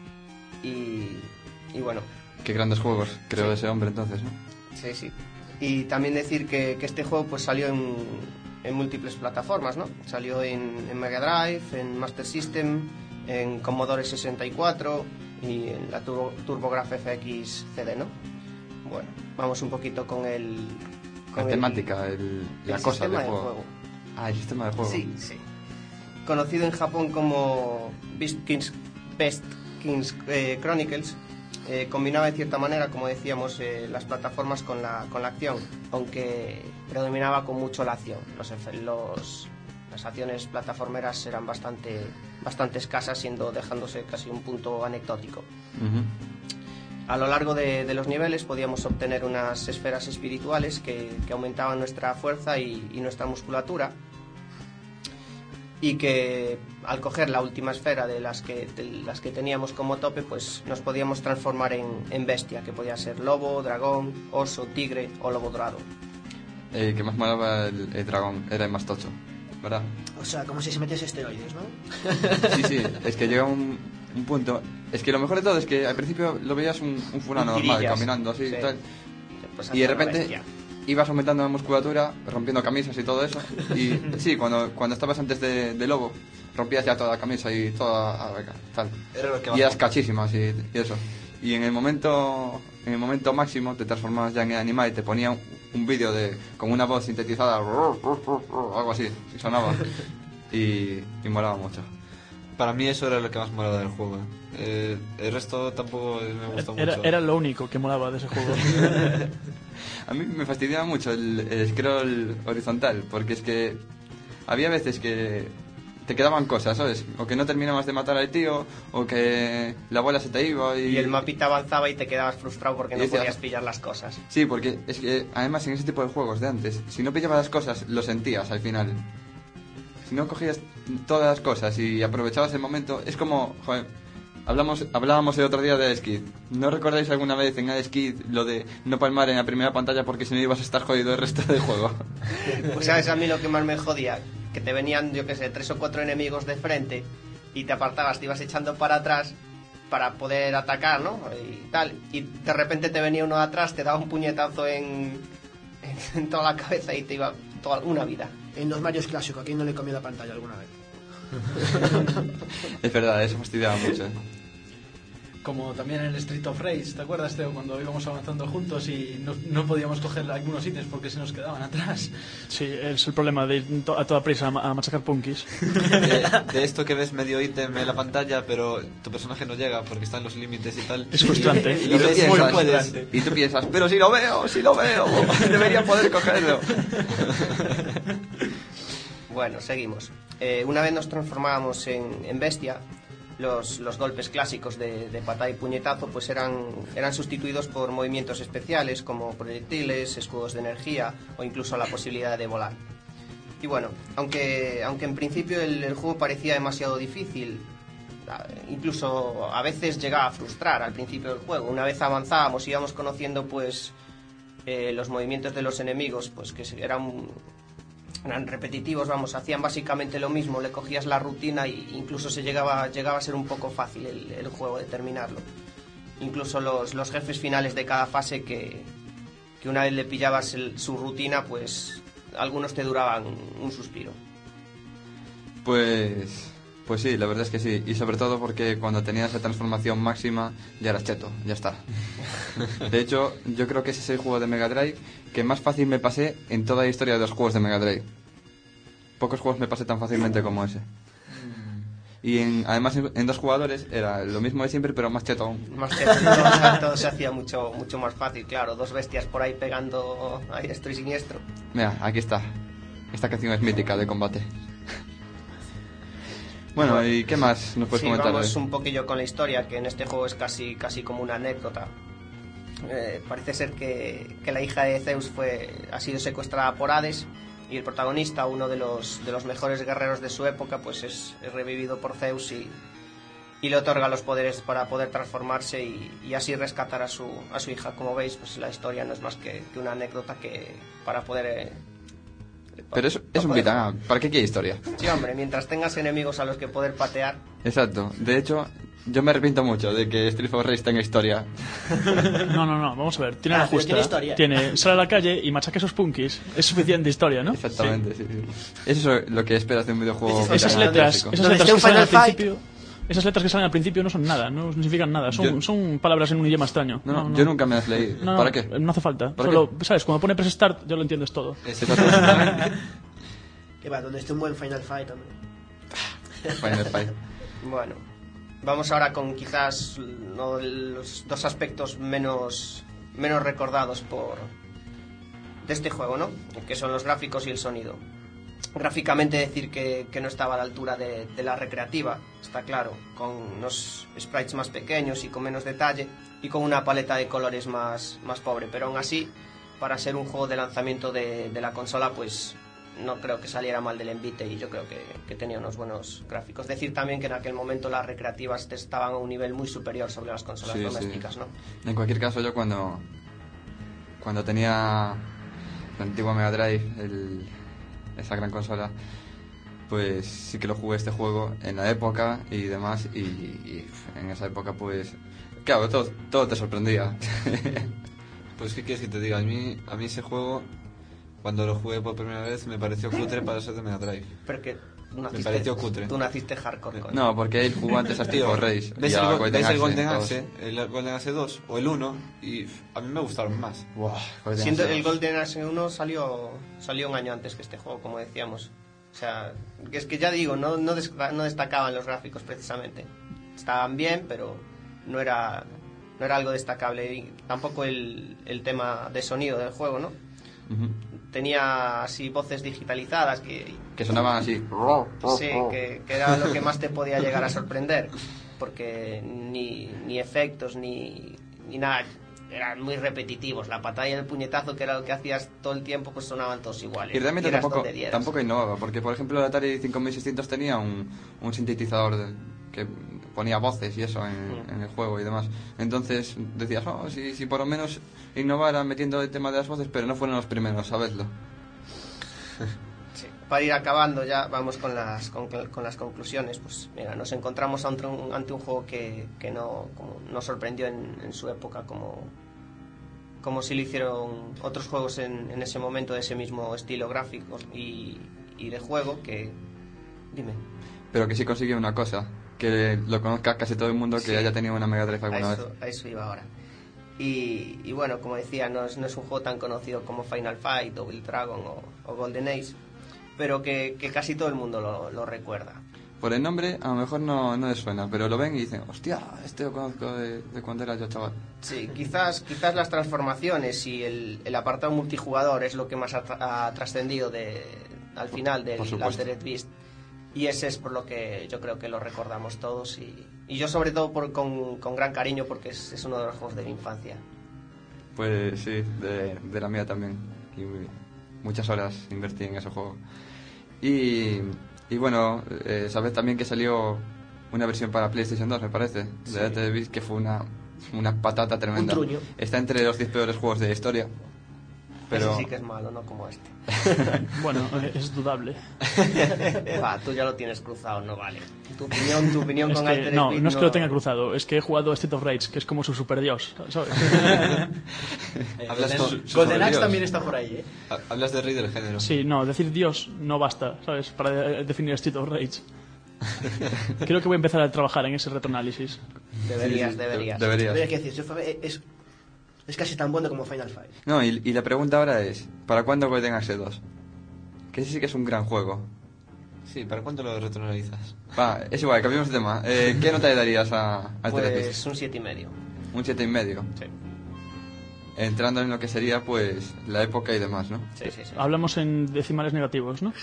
C: Y bueno,
B: Qué grandes juegos creó ese hombre entonces, ¿no?
C: sí, sí. Y también decir que este juego pues salió en múltiples plataformas, ¿no? Salió en Mega Drive, en Master System, en Commodore 64 y en la TurboGrafx FX CD, ¿no? Bueno, vamos un poquito con
B: La temática, la cosa del
C: sistema
B: juego. Ah, el sistema de juego.
C: Sí, sí. Conocido en Japón como Best Kings Chronicles, combinaba de cierta manera, como decíamos, las plataformas con la acción, aunque predominaba con mucho la acción. Las acciones plataformeras eran bastante escasas, dejándose casi un punto anecdótico.
B: Ujú.
C: A lo largo de los niveles podíamos obtener unas esferas espirituales que aumentaban nuestra fuerza y nuestra musculatura, y que al coger la última esfera de las que teníamos como tope, pues nos podíamos transformar en bestia, que podía ser lobo, dragón, oso, tigre o lobo dorado.
B: El que más molaba el dragón, era el más tocho, ¿verdad?
D: O sea, como si se metiese esteroides, ¿no?
B: Sí, es que llega un punto... Es que lo mejor de todo es que al principio lo veías un fulano normal,
C: Tirillas.
B: caminando así
C: Sí.
B: y tal.
C: Pues
B: Y de
C: hasta una
B: repente
C: bestia.
B: ibas aumentando la musculatura, rompiendo camisas y todo eso. Y sí, cuando estabas antes de lobo, rompías ya toda la camisa y toda tal.
E: Era lo que
B: Y eras cachísimas y eso. Y en el momento máximo te transformabas ya en el animal y te ponía un vídeo con una voz sintetizada, algo así, y sonaba. Y molaba mucho.
E: Para mí eso era lo que más molaba del juego. El resto tampoco me gustó mucho.
F: Era lo único que molaba de ese juego.
B: A mí me fastidiaba mucho el scroll horizontal, porque es que había veces que te quedaban cosas, ¿sabes? O que no terminabas de matar al tío, o que la bola se te iba
C: Y el mapita avanzaba y te quedabas frustrado porque
B: Y
C: no
B: decías-
C: podías pillar las cosas.
B: Sí, porque es que además en ese tipo de juegos de antes, si no pillabas las cosas, lo sentías al final. Si no cogías todas las cosas y aprovechabas el momento, es como... Joder, hablábamos el otro día de Skid. ¿No recordáis alguna vez en Skid lo de no palmar en la primera pantalla porque si no ibas a estar jodido el resto del juego?
C: Pues sabes a mí lo que más me jodía, que te venían, yo qué sé, 3 o 4 enemigos de frente y te apartabas, te ibas echando para atrás para poder atacar, ¿no? Y tal. Y de repente te venía uno de atrás, te daba un puñetazo en toda la cabeza y te iba toda una vida.
D: En los Marios clásicos, ¿a quién no le comió la pantalla alguna vez?
B: Es verdad, eso fastidiaba mucho.
G: Como también en el Street of Rage, ¿te acuerdas, Teo? Cuando íbamos avanzando juntos y no podíamos coger algunos ítems porque se nos quedaban atrás.
F: Sí, es el problema de ir a toda prisa a machacar punkis.
E: De esto que ves medio ítem en la pantalla, pero tu personaje no llega porque están los límites y tal.
F: Es frustrante.
E: Y lo ves, no puedes.
B: Y tú piensas, pero si lo veo, debería poder cogerlo.
C: Bueno, seguimos. Una vez nos transformábamos en bestia, los golpes clásicos de patada y puñetazo pues eran sustituidos por movimientos especiales como proyectiles, escudos de energía o incluso la posibilidad de volar. Y bueno, aunque en principio el juego parecía demasiado difícil, incluso a veces llegaba a frustrar al principio del juego. Una vez avanzábamos, íbamos conociendo pues los movimientos de los enemigos, pues que eran repetitivos, hacían básicamente lo mismo, le cogías la rutina e incluso llegaba a ser un poco fácil el juego de terminarlo. Incluso los jefes finales de cada fase que una vez le pillabas su rutina, pues algunos te duraban un suspiro.
B: Pues sí, la verdad es que sí. Y sobre todo porque cuando tenías esa transformación máxima ya eras cheto, ya está. De hecho, yo creo que ese es el juego de Mega Drive que más fácil me pasé en toda la historia de los juegos de Mega Drive. Pocos juegos me pasé tan fácilmente como ese. Y además en 2 jugadores era lo mismo de siempre, pero más cheto aún.
C: Más cheto, todo se hacía mucho más fácil, claro. 2 bestias por ahí pegando a diestro y siniestro.
B: Mira, aquí está. Esta canción es mítica de combate. Bueno, ¿y qué más nos puedes comentar?
C: Vamos un poquillo con la historia, que en este juego es casi como una anécdota. Parece ser que la hija de Zeus ha sido secuestrada por Hades, y el protagonista, uno de los mejores guerreros de su época, pues es revivido por Zeus y le otorga los poderes para poder transformarse y así rescatar a su hija. Como veis, pues la historia no es más que una anécdota que para poder...
B: Pero es un beat'em up. ¿Para qué quiere historia?
C: Sí, hombre, mientras tengas enemigos a los que poder patear.
B: Exacto. De hecho, yo me arrepiento mucho de que Street of Rage tenga historia.
F: No, vamos a ver. Tiene la justa.
D: Tiene historia.
F: Sale a la calle y machaca esos punkis. Es suficiente historia, ¿no?
B: Exactamente, sí. Eso es lo que esperas de un videojuego.
F: Esas letras que salen al principio no son nada, no significan nada, son palabras en un idioma extraño.
B: No, yo nunca me las leí. ¿Para qué?
F: No hace falta. Solo, ¿sabes? Cuando pone press start, ya lo entiendes todo.
D: Que va, donde esté un buen Final Fight también.
B: Final Fight.
C: Bueno, vamos ahora con quizás uno de los 2 aspectos menos recordados de este juego, ¿no? Que son los gráficos y el sonido. Gráficamente decir que no estaba a la altura de la recreativa, está claro, con unos sprites más pequeños y con menos detalle y con una paleta de colores más pobre, pero aún así, para ser un juego de lanzamiento de la consola, pues no creo que saliera mal del envite y yo creo que tenía unos buenos gráficos. Decir también que en aquel momento las recreativas estaban a un nivel muy superior sobre las consolas domésticas, ¿no?
B: En cualquier caso, yo cuando tenía la antigua Mega Drive, esa gran consola, pues sí que lo jugué este juego en la época y demás, y en esa época pues claro, todo te sorprendía.
E: Pues qué quieres que te diga, a mí ese juego cuando lo jugué por primera vez me pareció cutre para ser de Mega Drive.
C: Pero que
E: me pareció cutre.
C: Tú naciste hardcore con
B: no, porque él jugó antes a Street of Rage.
E: ¿Ves el Golden Axe? El Golden Axe 2 o el 1 y a mí me gustaron más.
C: Siendo el Golden Axe 1 salió un año antes que este juego, como decíamos. O sea, que es que ya digo, no destacaban los gráficos precisamente. Estaban bien, pero no era algo destacable. Y tampoco el tema de sonido del juego, ¿no?
B: Uh-huh.
C: Tenía así voces digitalizadas que
B: sonaban así.
C: Sí, que era lo que más te podía llegar a sorprender, porque ni efectos ni nada, eran muy repetitivos. La patada y el puñetazo, que era lo que hacías todo el tiempo, pues sonaban todos iguales.
B: Y realmente tampoco innovaba, porque por ejemplo el Atari 5600 tenía un sintetizador que ponía voces y eso en el juego y demás. Entonces decías, si por lo menos innovaran metiendo el tema de las voces, pero no fueron los primeros, sabedlo.
C: Sí. Para ir acabando ya, vamos con las conclusiones. Pues mira, nos encontramos ante un juego que nos sorprendió en su época, como si lo hicieron otros juegos en ese momento de ese mismo estilo gráfico y de juego que... Dime.
B: Pero que sí consiguió una cosa, que lo conozca casi todo el mundo que
C: Sí.
B: haya tenido una Mega Drive alguna vez.
C: A eso iba ahora. Y bueno, como decía, no es un juego tan conocido como Final Fight, Double Dragon o Golden Ace, pero que casi todo el mundo lo recuerda.
B: Por el nombre, a lo mejor no les suena, pero lo ven y dicen, hostia, este lo conozco de cuando era yo chaval.
C: Sí, quizás las transformaciones y el apartado multijugador es lo que más ha trascendido al final del
B: Por supuesto.
C: Altered Beast. Y ese es por lo que yo creo que lo recordamos todos. Y yo sobre todo con gran cariño porque es uno de los juegos de mi infancia.
B: Pues sí, de la mía también. Y muchas horas invertí en ese juego. Y bueno, sabes también que salió una versión para PlayStation 2, me parece, de Altered Beast, que fue una patata tremenda.
D: Un truño.
B: Está entre los 10 peores juegos de la historia. Pero
C: Ese sí que es malo, no como este.
F: Bueno, es dudable.
C: Va, tú ya lo tienes cruzado, no vale. Tu opinión
F: Es
C: con
F: que,
C: Altered
F: no,
C: Beast
F: no es que lo tenga cruzado, es que he jugado a Street of Rage, que es como su super dios, ¿sabes?
E: Hablas con-
G: Golden Axe
E: Dios.
G: también está por ahí, ¿eh?
E: Hablas de rey del género.
F: Sí, no, decir dios no basta, ¿sabes? Para definir Street of Rage. Creo que voy a empezar a trabajar en ese retroanálisis.
C: Deberías.
B: deberías.
D: Habría que decir, es casi tan bueno como Final Fight.
B: No, y la pregunta ahora es, ¿para cuándo Golden Axe 2? Que ese sí que es un gran juego.
E: Sí, ¿para cuánto lo retroanalizas?
B: Va, es igual, cambiamos de tema. ¿Qué nota le darías a Altered Beast?
C: Pues un 7,5.
B: Un 7,5.
C: Sí.
B: Entrando en lo que sería, pues, la época y demás, ¿no?
C: Sí.
F: Hablamos en decimales negativos, ¿no?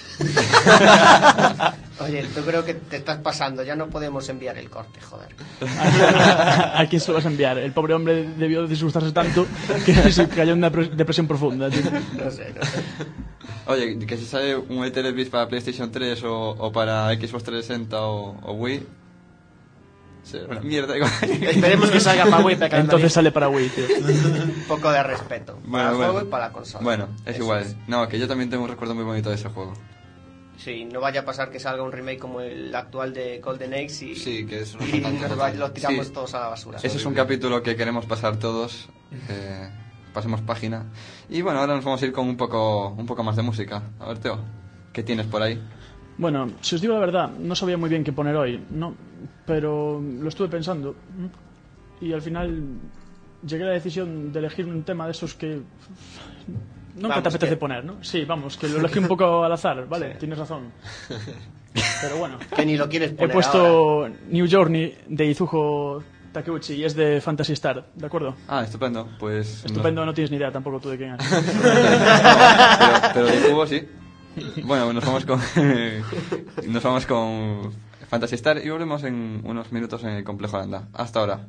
C: Oye, yo creo que te estás pasando, ya no podemos enviar el corte, joder.
F: ¿A quién se lo vas a enviar? El pobre hombre debió disgustarse tanto que se cayó en una depresión profunda, tío.
C: No sé.
B: Oye, que si sale un Altered Beast para PlayStation 3 o para Xbox 360 o Wii, será una mierda igual.
D: Esperemos que salga para Wii.
F: Entonces sale para Wii, tío.
C: Un poco de respeto para el juego y para la consola.
B: Bueno, es
C: Eso
B: igual. No, que yo también tengo un recuerdo muy bonito de ese juego.
C: Sí, no vaya a pasar que salga un remake como el actual de Golden Axe y,
E: Sí, que es una
C: y
E: patata.
C: lo tiramos
B: Sí.
C: todos a la basura.
B: Ese es un capítulo que queremos pasar todos. Pasemos página. Y bueno, ahora nos vamos a ir con un poco más de música. A ver, Teo, ¿qué tienes por ahí?
F: Bueno, si os digo la verdad, no sabía muy bien qué poner hoy, ¿no? Pero lo estuve pensando. Y al final llegué a la decisión de elegir un tema de esos que nunca
C: Vamos,
F: te apetece
C: que-
F: poner, ¿no? Sí, vamos, que lo elegí un poco al azar, ¿vale?
C: Sí.
F: Tienes razón. Pero bueno.
C: Que ni lo quieres
F: He
C: poner
F: puesto
C: ahora.
F: New Journey de Izuho Takeuchi y es de Phantasy Star, ¿de acuerdo?
B: Ah, estupendo. Pues
F: Estupendo, no tienes ni idea tampoco tú de quién es.
B: pero de cubo sí. Bueno, nos vamos con Phantasy Star y volvemos en unos minutos en el Complejo Holanda. Hasta ahora.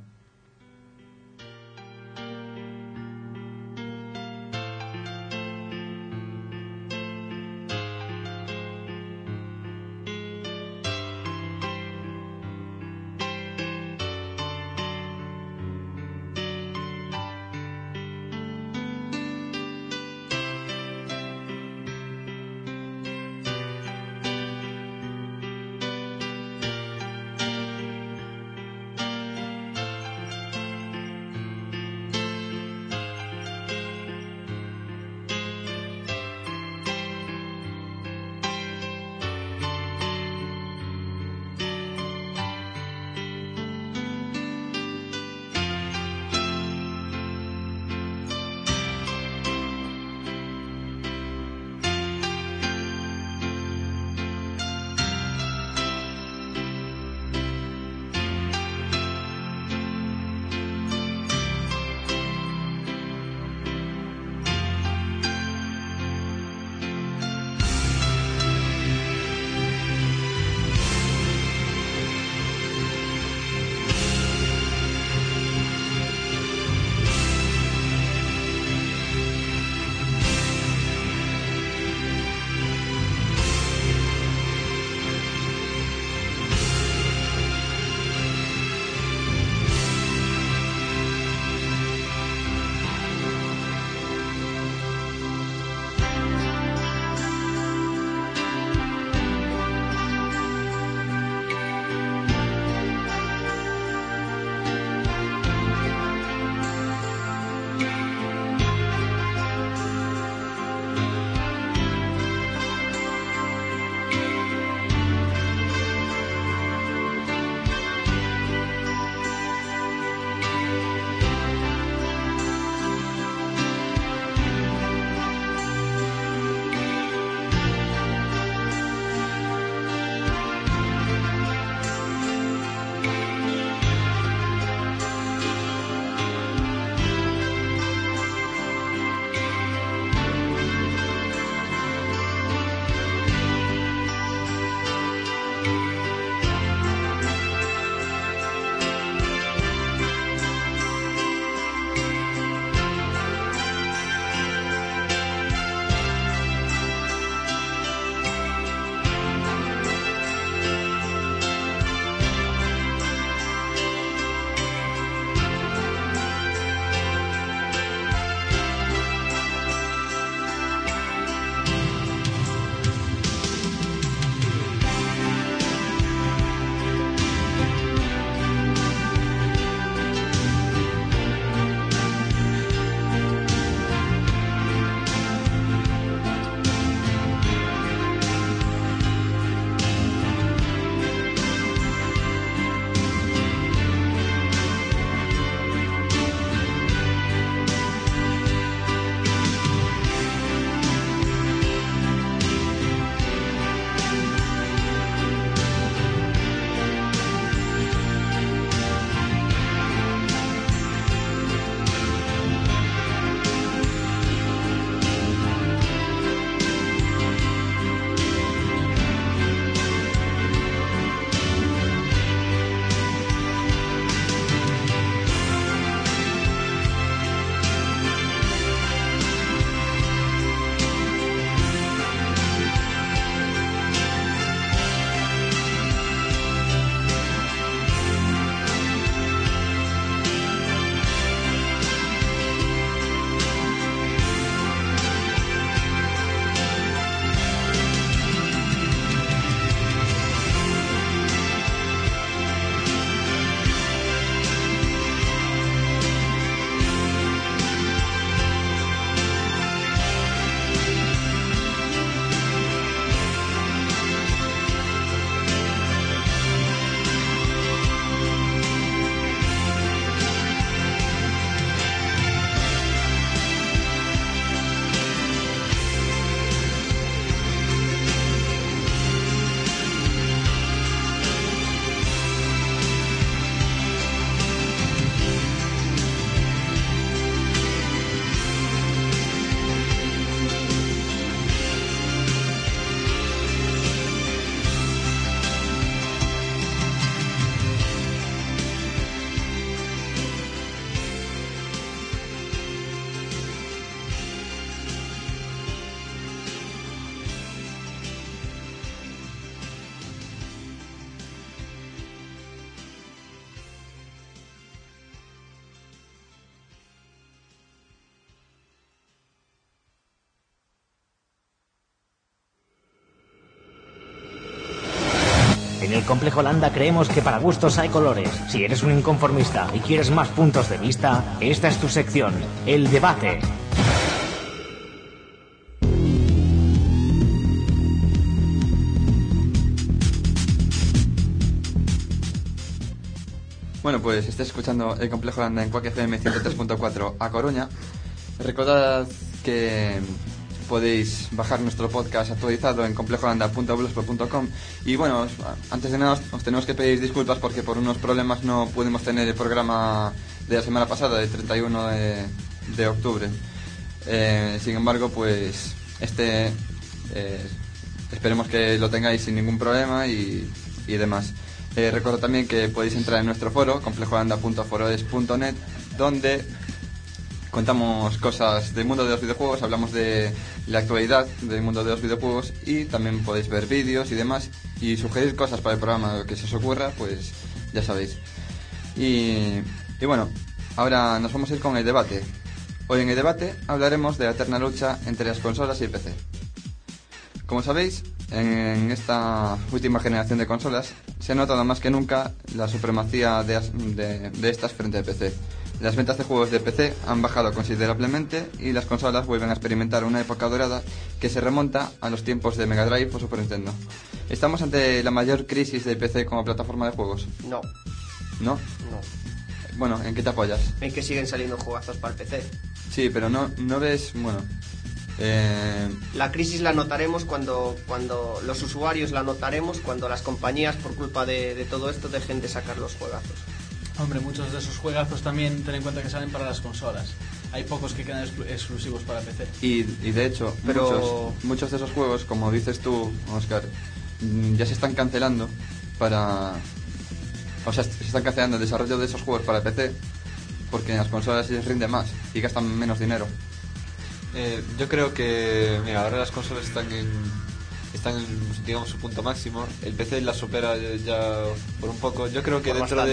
A: En el Complejo Landa creemos que para gustos hay colores. Si eres un inconformista y quieres más puntos de vista, esta es tu sección, El Debate.
B: Bueno, pues estáis escuchando el Complejo Landa en Quack FM 103.4 a Coruña. Recordad que podéis bajar nuestro podcast actualizado en complejolanda.blogspot.com. Y bueno, antes de nada os tenemos que pedir disculpas porque por unos problemas no pudimos tener el programa de la semana pasada, el 31 de octubre. Sin embargo, pues esperemos que lo tengáis sin ningún problema y demás. Recuerdo también que podéis entrar en nuestro foro, complejolanda.foroes.net, donde contamos cosas del mundo de los videojuegos, hablamos de la actualidad del mundo de los videojuegos y también podéis ver vídeos y demás y sugerir cosas para el programa, lo que se os ocurra, pues ya sabéis. Y bueno, ahora nos vamos a ir con el debate. Hoy en el debate hablaremos de la eterna lucha entre las consolas y el PC. Como sabéis, en esta última generación de consolas se ha notado más que nunca la supremacía de estas frente al PC. Las ventas de juegos de PC han bajado considerablemente y las consolas vuelven a experimentar una época dorada que se remonta a los tiempos de Mega Drive o Super Nintendo. ¿Estamos ante la mayor crisis del PC como plataforma de juegos?
C: No.
B: ¿No?
C: No.
B: Bueno, ¿en qué te apoyas?
C: En que siguen saliendo juegazos para el PC.
B: Sí, pero no ves, bueno...
C: La crisis la notaremos cuando los usuarios la notaremos cuando las compañías, por culpa de todo esto, dejen de sacar los juegazos.
G: Hombre, muchos de esos juegazos también ten en cuenta que salen para las consolas. Hay pocos que quedan exclusivos para PC.
B: Y de hecho, muchos de esos juegos, como dices tú, Oscar, ya se están cancelando se están cancelando el desarrollo de esos juegos para PC porque en las consolas les rinde más y gastan menos dinero.
E: Yo creo que, mira, ahora las consolas están en digamos su punto máximo. El PC la supera ya por un poco. Yo creo que dentro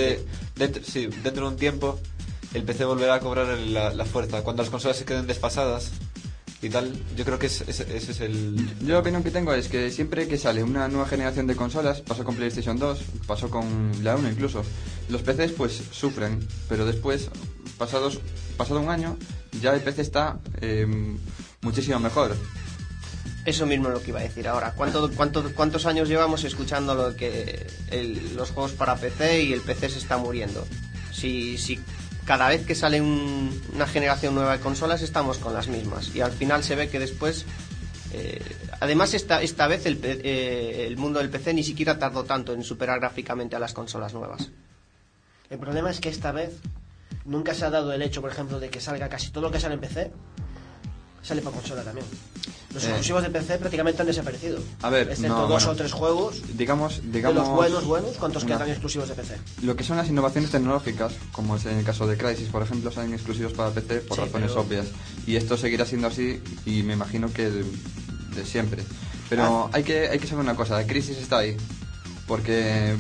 E: de un tiempo el PC volverá a cobrar la fuerza cuando las consolas se queden desfasadas y tal. Yo creo que ese es el...
B: Yo la opinión que tengo es que siempre que sale una nueva generación de consolas, pasó con PlayStation 2, pasó con la 1 incluso, los PCs pues sufren, pero después, pasado un año, ya el PC está muchísimo mejor.
C: Eso mismo es lo que iba a decir ahora. ¿Cuántos años llevamos escuchando lo que los juegos para PC y el PC se está muriendo? Si cada vez que sale una generación nueva de consolas estamos con las mismas y al final se ve que después además esta vez el mundo del PC ni siquiera tardó tanto en superar gráficamente a las consolas nuevas.
D: El problema es que esta vez nunca se ha dado el hecho, por ejemplo, de que salga casi todo lo que sale en PC sale para consola también. Los exclusivos de PC prácticamente han desaparecido.
B: A ver,
D: excepto dos o tres juegos.
B: Digamos
D: de los buenos, ¿cuántos quedan exclusivos de PC?
B: Lo que son las innovaciones tecnológicas, como es en el caso de Crysis, por ejemplo, salen exclusivos para PC por razones obvias. Y esto seguirá siendo así y me imagino que de siempre. Pero hay que saber una cosa, la crisis está ahí. Porque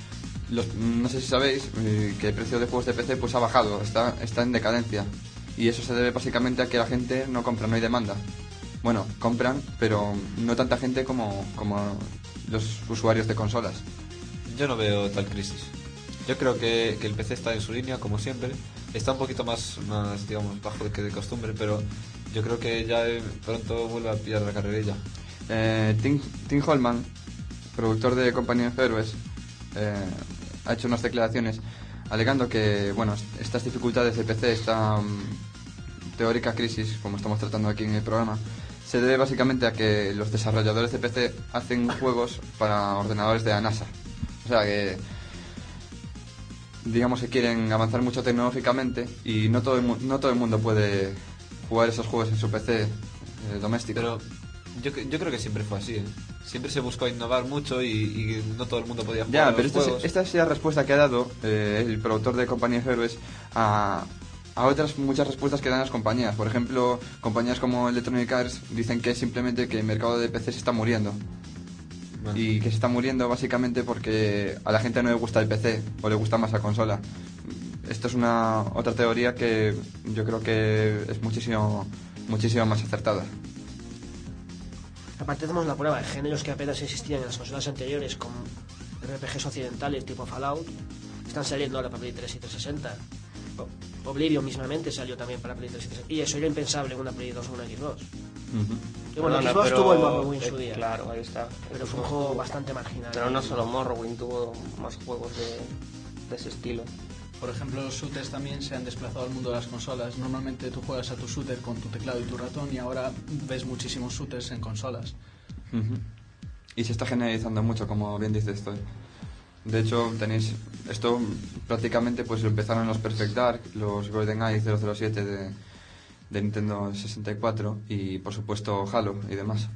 B: no sé si sabéis que el precio de juegos de PC pues ha bajado, está en decadencia. Y eso se debe básicamente a que la gente no compra, no hay demanda. Bueno, compran, pero no tanta gente como los usuarios de consolas.
E: Yo no veo tal crisis. Yo creo que el PC está en su línea, como siempre. Está un poquito más digamos, bajo que de costumbre, pero yo creo que ya pronto vuelve a pillar la carrerilla.
B: Tim Holman, productor de Company of Heroes, ha hecho unas declaraciones alegando que, bueno, estas dificultades de PC, esta teórica crisis, como estamos tratando aquí en el programa, se debe básicamente a que los desarrolladores de PC hacen juegos para ordenadores de la NASA. O sea que, digamos que quieren avanzar mucho tecnológicamente y no todo el mundo puede jugar esos juegos en su PC doméstico.
E: Pero yo creo que siempre fue así, ¿eh? Siempre se buscó innovar mucho y no todo el mundo podía jugar.
B: Ya, pero esta es la respuesta que ha dado el productor de Company of Heroes a otras muchas respuestas que dan las compañías. Por ejemplo, compañías como Electronic Arts dicen que simplemente que el mercado de PC se está muriendo. Bueno. Y que se está muriendo básicamente porque a la gente no le gusta el PC o le gusta más la consola. Esto es otra teoría que yo creo que es muchísimo más acertada.
D: Aparte tenemos la prueba de géneros que apenas existían en las consolas anteriores, RPGs occidentales tipo Fallout están saliendo ahora para Play 3 y 360. Oblivion mismamente salió también para Play 3 y 360. Y eso era impensable en una Play 2 o una Xbox. Y bueno,
C: Perdona,
D: Xbox
C: pero-
D: tuvo el Morrowind en su día.
C: Claro, ahí está.
D: Pero fue un juego bastante marginal.
C: Pero no solo Morrowind, tuvo más juegos de ese estilo.
G: Por ejemplo, los shooters también se han desplazado al mundo de las consolas. Normalmente tú juegas a tu shooter con tu teclado y tu ratón y ahora ves muchísimos shooters en consolas.
B: Y se está generalizando mucho, como bien dices esto. De hecho, tenéis esto prácticamente pues lo empezaron los Perfect Dark, los GoldenEye 007 de Nintendo 64 y por supuesto Halo y demás.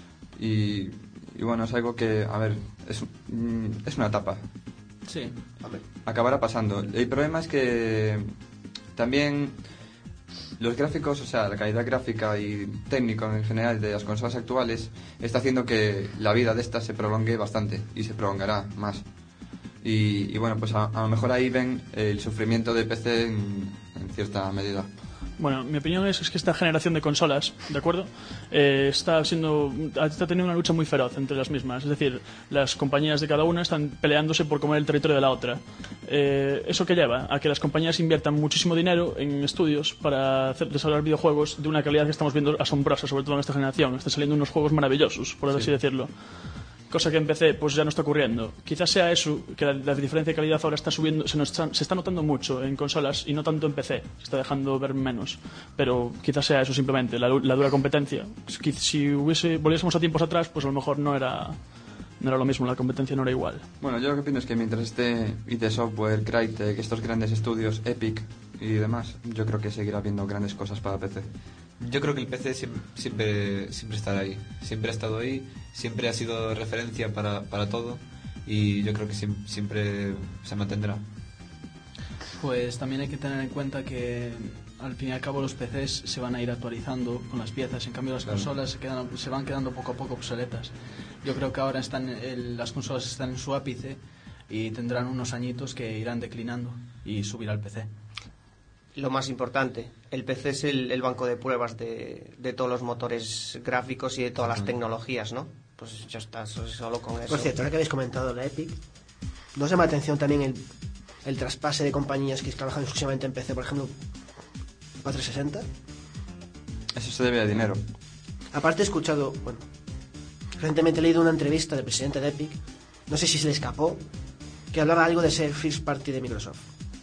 B: Y bueno, es algo que, a ver, es una etapa.
G: Sí.
B: Acabará pasando. El problema es que también los gráficos, o sea, la calidad gráfica y técnica en general de las consolas actuales está haciendo que la vida de estas se prolongue bastante y se prolongará más. Y bueno, pues a lo mejor ahí ven el sufrimiento de PC en cierta medida.
F: Bueno, mi opinión es que esta generación de consolas, ¿de acuerdo? Está teniendo una lucha muy feroz entre las mismas. Es decir, las compañías de cada una están peleándose por comer el territorio de la otra. ¿Eso que lleva? A que las compañías inviertan muchísimo dinero en estudios para desarrollar videojuegos de una calidad que estamos viendo asombrosa, sobre todo en esta generación. Están saliendo unos juegos maravillosos, por así decirlo. Cosa que en PC pues ya no está ocurriendo. Quizás sea eso, que la diferencia de calidad ahora está subiendo, se está notando mucho en consolas y no tanto en PC, se está dejando ver menos. Pero quizás sea eso simplemente, la dura competencia. Si volviésemos a tiempos atrás, pues a lo mejor no era lo mismo, la competencia no era igual.
B: Bueno, yo lo que pienso es que mientras esté ID Software, Crytek, estos grandes estudios, Epic y demás, yo creo que seguirá habiendo grandes cosas para PC.
E: Yo creo que el PC siempre estará ahí. Siempre ha estado ahí, siempre ha sido referencia para todo y yo creo que siempre se mantendrá.
G: Pues también hay que tener en cuenta que al fin y al cabo los PCs se van a ir actualizando con las piezas, en cambio las consolas se van quedando poco a poco obsoletas. Yo creo que ahora las consolas están en su ápice y tendrán unos añitos que irán declinando y subir al PC.
C: Lo más importante, el PC es el banco de pruebas de todos los motores gráficos y de todas las tecnologías, ¿no? Pues ya está, solo con eso.
D: Por cierto, ahora que habéis comentado la Epic, ¿no llama la atención también el traspase de compañías que trabajan exclusivamente en PC, por ejemplo, para 360?
B: Eso se debe a dinero.
D: Aparte he escuchado, bueno, recientemente he leído una entrevista del presidente de Epic, no sé si se le escapó, que hablaba algo de ser first party de Microsoft.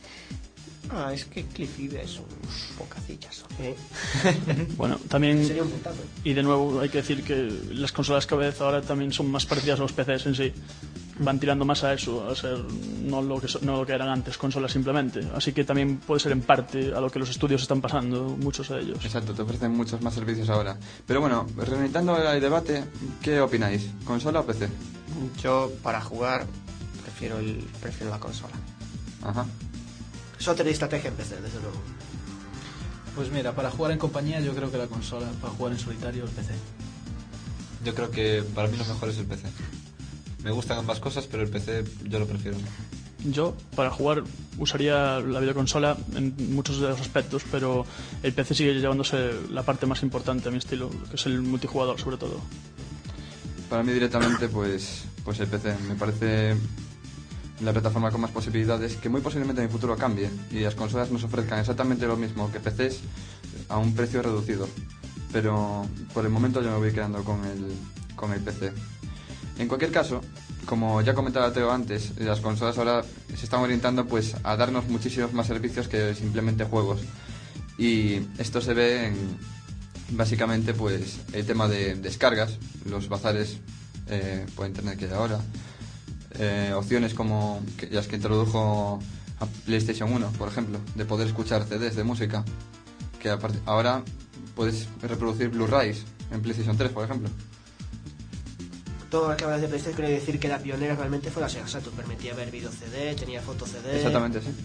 C: Es que Cliff Ivey es un bocacillas.
F: Bueno, también,
D: Sería un puntazo.
F: y de nuevo hay que decir que las consolas cada vez ahora también son más parecidas a los PCs en sí. Van tirando más a eso, a ser no lo que eran antes, consolas simplemente. Así que también puede ser en parte a lo que los estudios están pasando, muchos de ellos.
B: Exacto, te ofrecen muchos más servicios ahora. Pero bueno, reorientando el debate, ¿qué opináis? ¿Consola o PC?
C: Yo, para jugar, prefiero la consola.
B: Ajá.
D: Shooter y estrategia en PC, desde luego.
G: Pues mira, para jugar en compañía yo creo que la consola, para jugar en solitario el PC.
E: Yo creo que para mí lo mejor es el PC. Me gustan ambas cosas, pero el PC yo lo prefiero.
F: Yo, para jugar, usaría la videoconsola en muchos de los aspectos, pero el PC sigue llevándose la parte más importante a mi estilo, que es el multijugador, sobre todo.
B: Para mí directamente, pues el PC. Me parece la plataforma con más posibilidades, que muy posiblemente en el futuro cambie y las consolas nos ofrezcan exactamente lo mismo que PCs a un precio reducido. Pero por el momento yo me voy quedando con el PC. En cualquier caso, como ya comentaba Teo antes, las consolas ahora se están orientando pues a darnos muchísimos más servicios que simplemente juegos. Y esto se ve en básicamente pues el tema de descargas, los bazares por internet que hay ahora, opciones como las que introdujo a PlayStation 1, por ejemplo, de poder escuchar CDs de música, que ahora puedes reproducir Blu-rays en PlayStation 3, por ejemplo.
D: Todo lo que hablas de PlayStation quiere decir que la pionera realmente fue la Sega Saturn. Permitía ver video CD, tenía foto CD.
B: Exactamente, sí.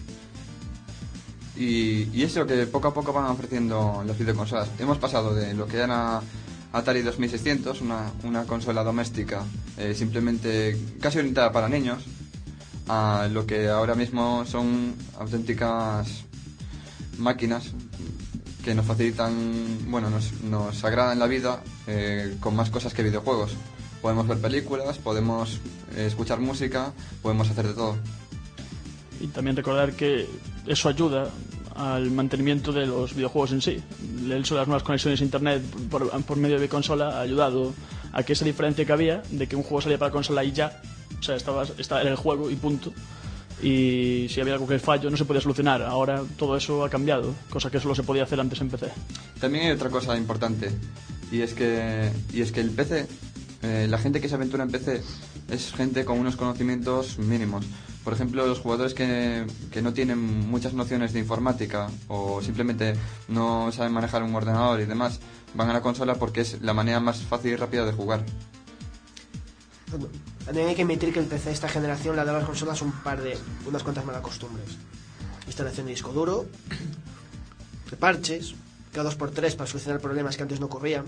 B: Y eso que poco a poco van ofreciendo las videoconsolas. Hemos pasado de lo que era Atari 2600, una consola doméstica simplemente casi orientada para niños, a lo que ahora mismo son auténticas máquinas que nos facilitan, bueno, nos agradan la vida con más cosas que videojuegos. Podemos ver películas, podemos escuchar música, podemos hacer de todo.
F: Y también recordar que eso ayuda al mantenimiento de los videojuegos en sí. El uso de las nuevas conexiones a internet por medio de consola ha ayudado a que esa diferencia que había de que un juego salía para consola y ya, o sea, estaba en el juego y punto, y si había cualquier fallo no se podía solucionar. Ahora todo eso ha cambiado, cosa que solo se podía hacer antes en PC.
B: También hay otra cosa importante, y es que el PC, la gente que se aventura en PC es gente con unos conocimientos mínimos. Por ejemplo, los jugadores que no tienen muchas nociones de informática o simplemente no saben manejar un ordenador y demás, van a la consola porque es la manera más fácil y rápida de jugar.
D: También hay que admitir que el PC de esta generación le ha dado a las consolas unas cuantas malas costumbres. Instalación de disco duro, de parches, cada 2x3 para solucionar problemas que antes no ocurrían.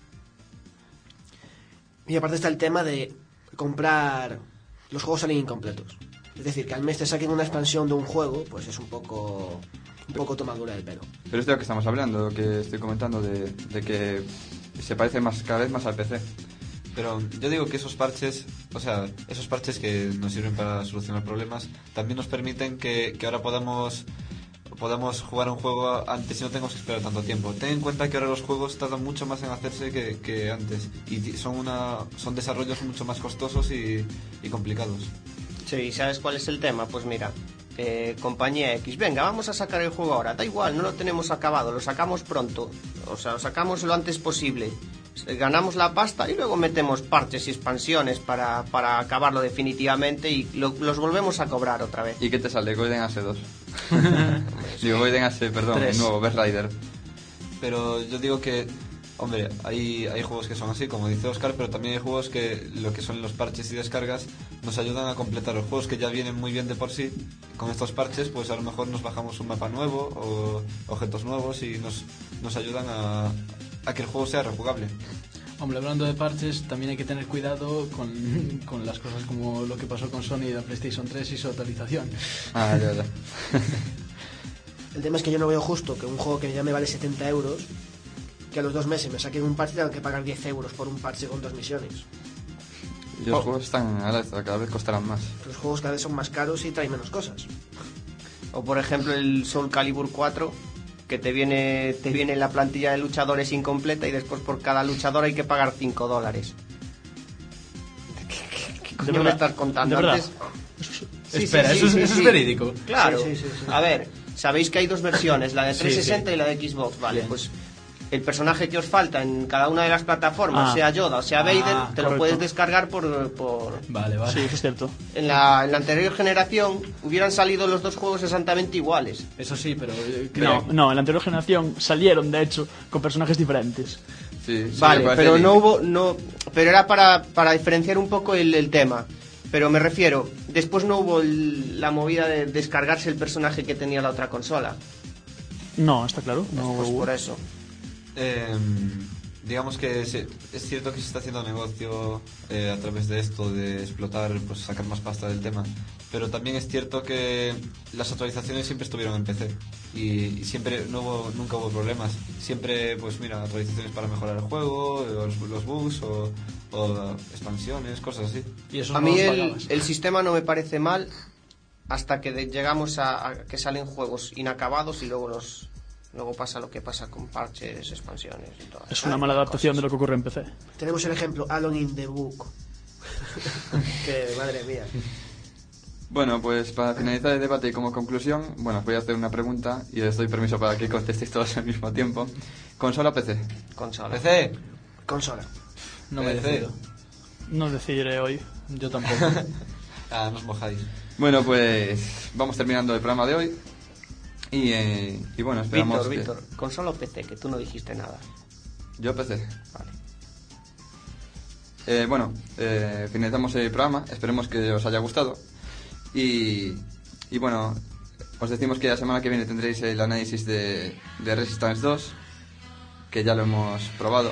D: Y aparte está el tema de comprar... Los juegos salen incompletos. Es decir, que al mes te saquen una expansión de un juego, pues es un poco tomadura del pelo.
B: Pero es de lo que estamos hablando, lo que estoy comentando, de que se parece cada vez más al PC.
E: Pero yo digo que esos parches que nos sirven para solucionar problemas, también nos permiten que ahora podamos jugar un juego antes y no tengamos que esperar tanto tiempo. Ten en cuenta que ahora los juegos tardan mucho más en hacerse que antes, y son desarrollos mucho más costosos y complicados.
C: Sí, ¿sabes cuál es el tema? Pues mira, compañía X, venga, vamos a sacar el juego ahora, da igual, no lo tenemos acabado, lo sacamos pronto, o sea, lo sacamos lo antes posible, ganamos la pasta y luego metemos parches y expansiones para acabarlo definitivamente y los volvemos a cobrar otra vez.
B: ¿Y qué te sale? Golden Axe 2. Digo, Golden Axe, perdón,
C: 3.
B: el nuevo, Best Rider.
E: Pero yo digo que, hombre, hay juegos que son así, como dice Oscar, pero también hay juegos que lo que son los parches y descargas nos ayudan a completar los juegos que ya vienen muy bien de por sí. Con estos parches, pues a lo mejor nos bajamos un mapa nuevo o objetos nuevos y nos ayudan a que el juego sea rejugable.
G: Hombre, hablando de parches, también hay que tener cuidado con las cosas como lo que pasó con Sony y la PlayStation 3 y su actualización.
B: Ah, ya.
D: El tema es que yo no veo justo que un juego que ya me vale 70 euros, que a los 2 meses me saquen un parche y tengo que pagar 10 euros por un parche con 2 misiones.
B: Y los juegos están a la alza, cada vez costarán más.
D: Los juegos cada vez son más caros y traen menos cosas.
C: O por ejemplo el Soul Calibur 4, que te viene la plantilla de luchadores incompleta y después por cada luchador hay que pagar $5. ¿Qué coño me estás contando?
F: ¿De verdad?
C: Antes...
G: Espera, eso es verídico.
C: Claro.
D: Sí.
C: A ver, sabéis que hay 2 versiones, la de 360
G: Sí.
C: y la de Xbox, vale,
G: Bien.
C: pues el personaje que os falta en cada una de las plataformas, sea Yoda o sea Vader, te lo
F: correcto.
C: puedes descargar por...
G: Vale.
F: Sí, eso es cierto.
C: En la anterior generación hubieran salido los 2 juegos exactamente iguales.
G: Eso sí, pero creo...
F: No, en la anterior generación salieron, de hecho, con personajes diferentes.
B: Sí,
C: Vale,
B: me parece
C: pero
B: bien.
C: pero era para diferenciar un poco el tema. Pero me refiero, después no hubo la movida de descargarse el personaje que tenía la otra consola.
F: No, está claro. No,
C: Pues por eso.
E: Digamos que es cierto que se está haciendo negocio a través de esto, de explotar, pues sacar más pasta del tema, pero también es cierto que las actualizaciones siempre estuvieron en PC y siempre nunca hubo problemas. Siempre, pues mira, actualizaciones para mejorar el juego, los bugs o expansiones, cosas así.
G: Y eso
C: A
G: no
C: mí
G: los pagabas.
C: el sistema no me parece mal hasta que llegamos a que salen juegos inacabados y luego pasa lo que pasa con parches, expansiones y todo.
F: es una mala adaptación de lo que ocurre en PC.
D: Tenemos el ejemplo Alone in the Book. Que madre mía.
B: Bueno, pues para finalizar el debate y como conclusión, bueno, os voy a hacer una pregunta y os doy permiso para que contestéis todos al mismo tiempo. ¿Consola o PC?
C: Consola.
E: PC.
D: Consola.
G: No me
E: PC.
G: decido.
F: No decidiré hoy.
G: Yo tampoco.
E: No os mojáis.
B: Bueno, pues vamos terminando el programa de hoy y bueno, esperamos
C: Víctor, consola o PC, que tú no dijiste nada.
B: Yo PC.
C: Vale.
B: Bueno, finalizamos el programa, esperemos que os haya gustado y bueno, os decimos que la semana que viene tendréis el análisis de Resistance 2, que ya lo hemos probado.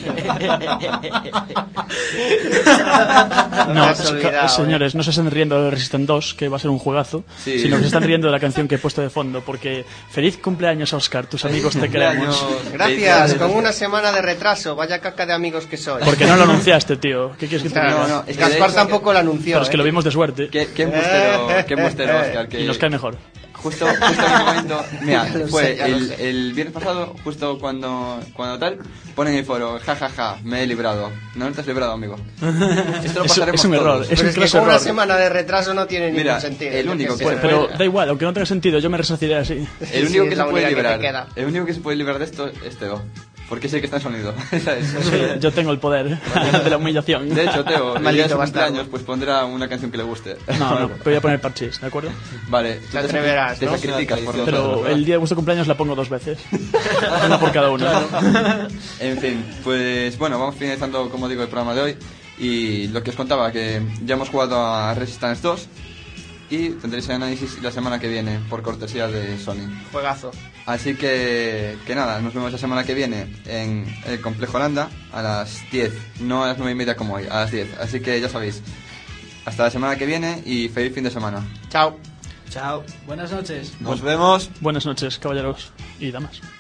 F: No,
C: has olvidado,
F: señores, no se están riendo de Resistance 2, que va a ser un juegazo,
B: Sí.
F: sino que se están riendo de la canción que he puesto de fondo, porque feliz cumpleaños, Oscar, tus amigos te queremos.
B: Cumpleaños.
C: Gracias, con una semana de retraso. Vaya caca de amigos que soy.
F: Porque no lo anunciaste, tío. ¿Qué quieres que te
C: Claro,
F: diga?
B: No, es que
C: Gaspar
B: de hecho-
C: tampoco lo anunció.
F: Pero es que lo vimos de suerte
B: Qué embustero, Oscar. Que
F: y nos cae mejor.
B: Justo en el momento, mira,
C: Ya lo
B: fue
C: sé, ya lo sé.
B: el viernes pasado, justo cuando tal, ponen en el foro, jajaja, me he librado. No te has librado, amigo. Esto lo pasaremos
F: Es un error,
B: todos.
F: es
C: Pero
F: un
C: es que
F: clase
C: con una
F: error.
C: semana de retraso no tiene
B: Mira,
C: ningún sentido.
B: el
C: yo
B: único
C: qué
B: que
C: sé.
B: se
F: Pero
B: puede-
F: da igual, aunque no tenga sentido, yo me resarciré así.
B: El
C: Sí,
B: único
C: es
B: que
C: la
B: se puede
C: única que te
B: liberar,
C: queda.
B: el único que se puede liberar de esto es Teo, porque sé que está en sonido. ¿Sabes?
F: Sí, yo tengo el poder de la humillación.
B: De hecho, Teo, el día de
C: Maldito
B: su
C: bastardo.
B: cumpleaños, pues pondrá una canción que le guste.
F: No, voy a poner parchís, ¿de acuerdo?
B: Vale, tú
C: Te atreverás,
B: te
C: ¿no?
B: sacrificas por
F: Pero
B: nosotros.
F: el día de vuestro cumpleaños la pongo 2 veces. Una por cada uno.
B: En fin, pues bueno, vamos finalizando, como digo, el programa de hoy. Y lo que os contaba, que ya hemos jugado a Resistance 2 y tendréis el análisis la semana que viene, por cortesía de Sony.
C: Juegazo.
B: Así que nada, nos vemos la semana que viene en el Complejo Holanda a las 10, no a las 9:30 como hoy, a las 10. Así que ya sabéis, hasta la semana que viene y feliz fin de semana.
C: Chao.
D: Chao.
G: Buenas noches.
E: Nos vemos.
F: Buenas noches, caballeros y damas.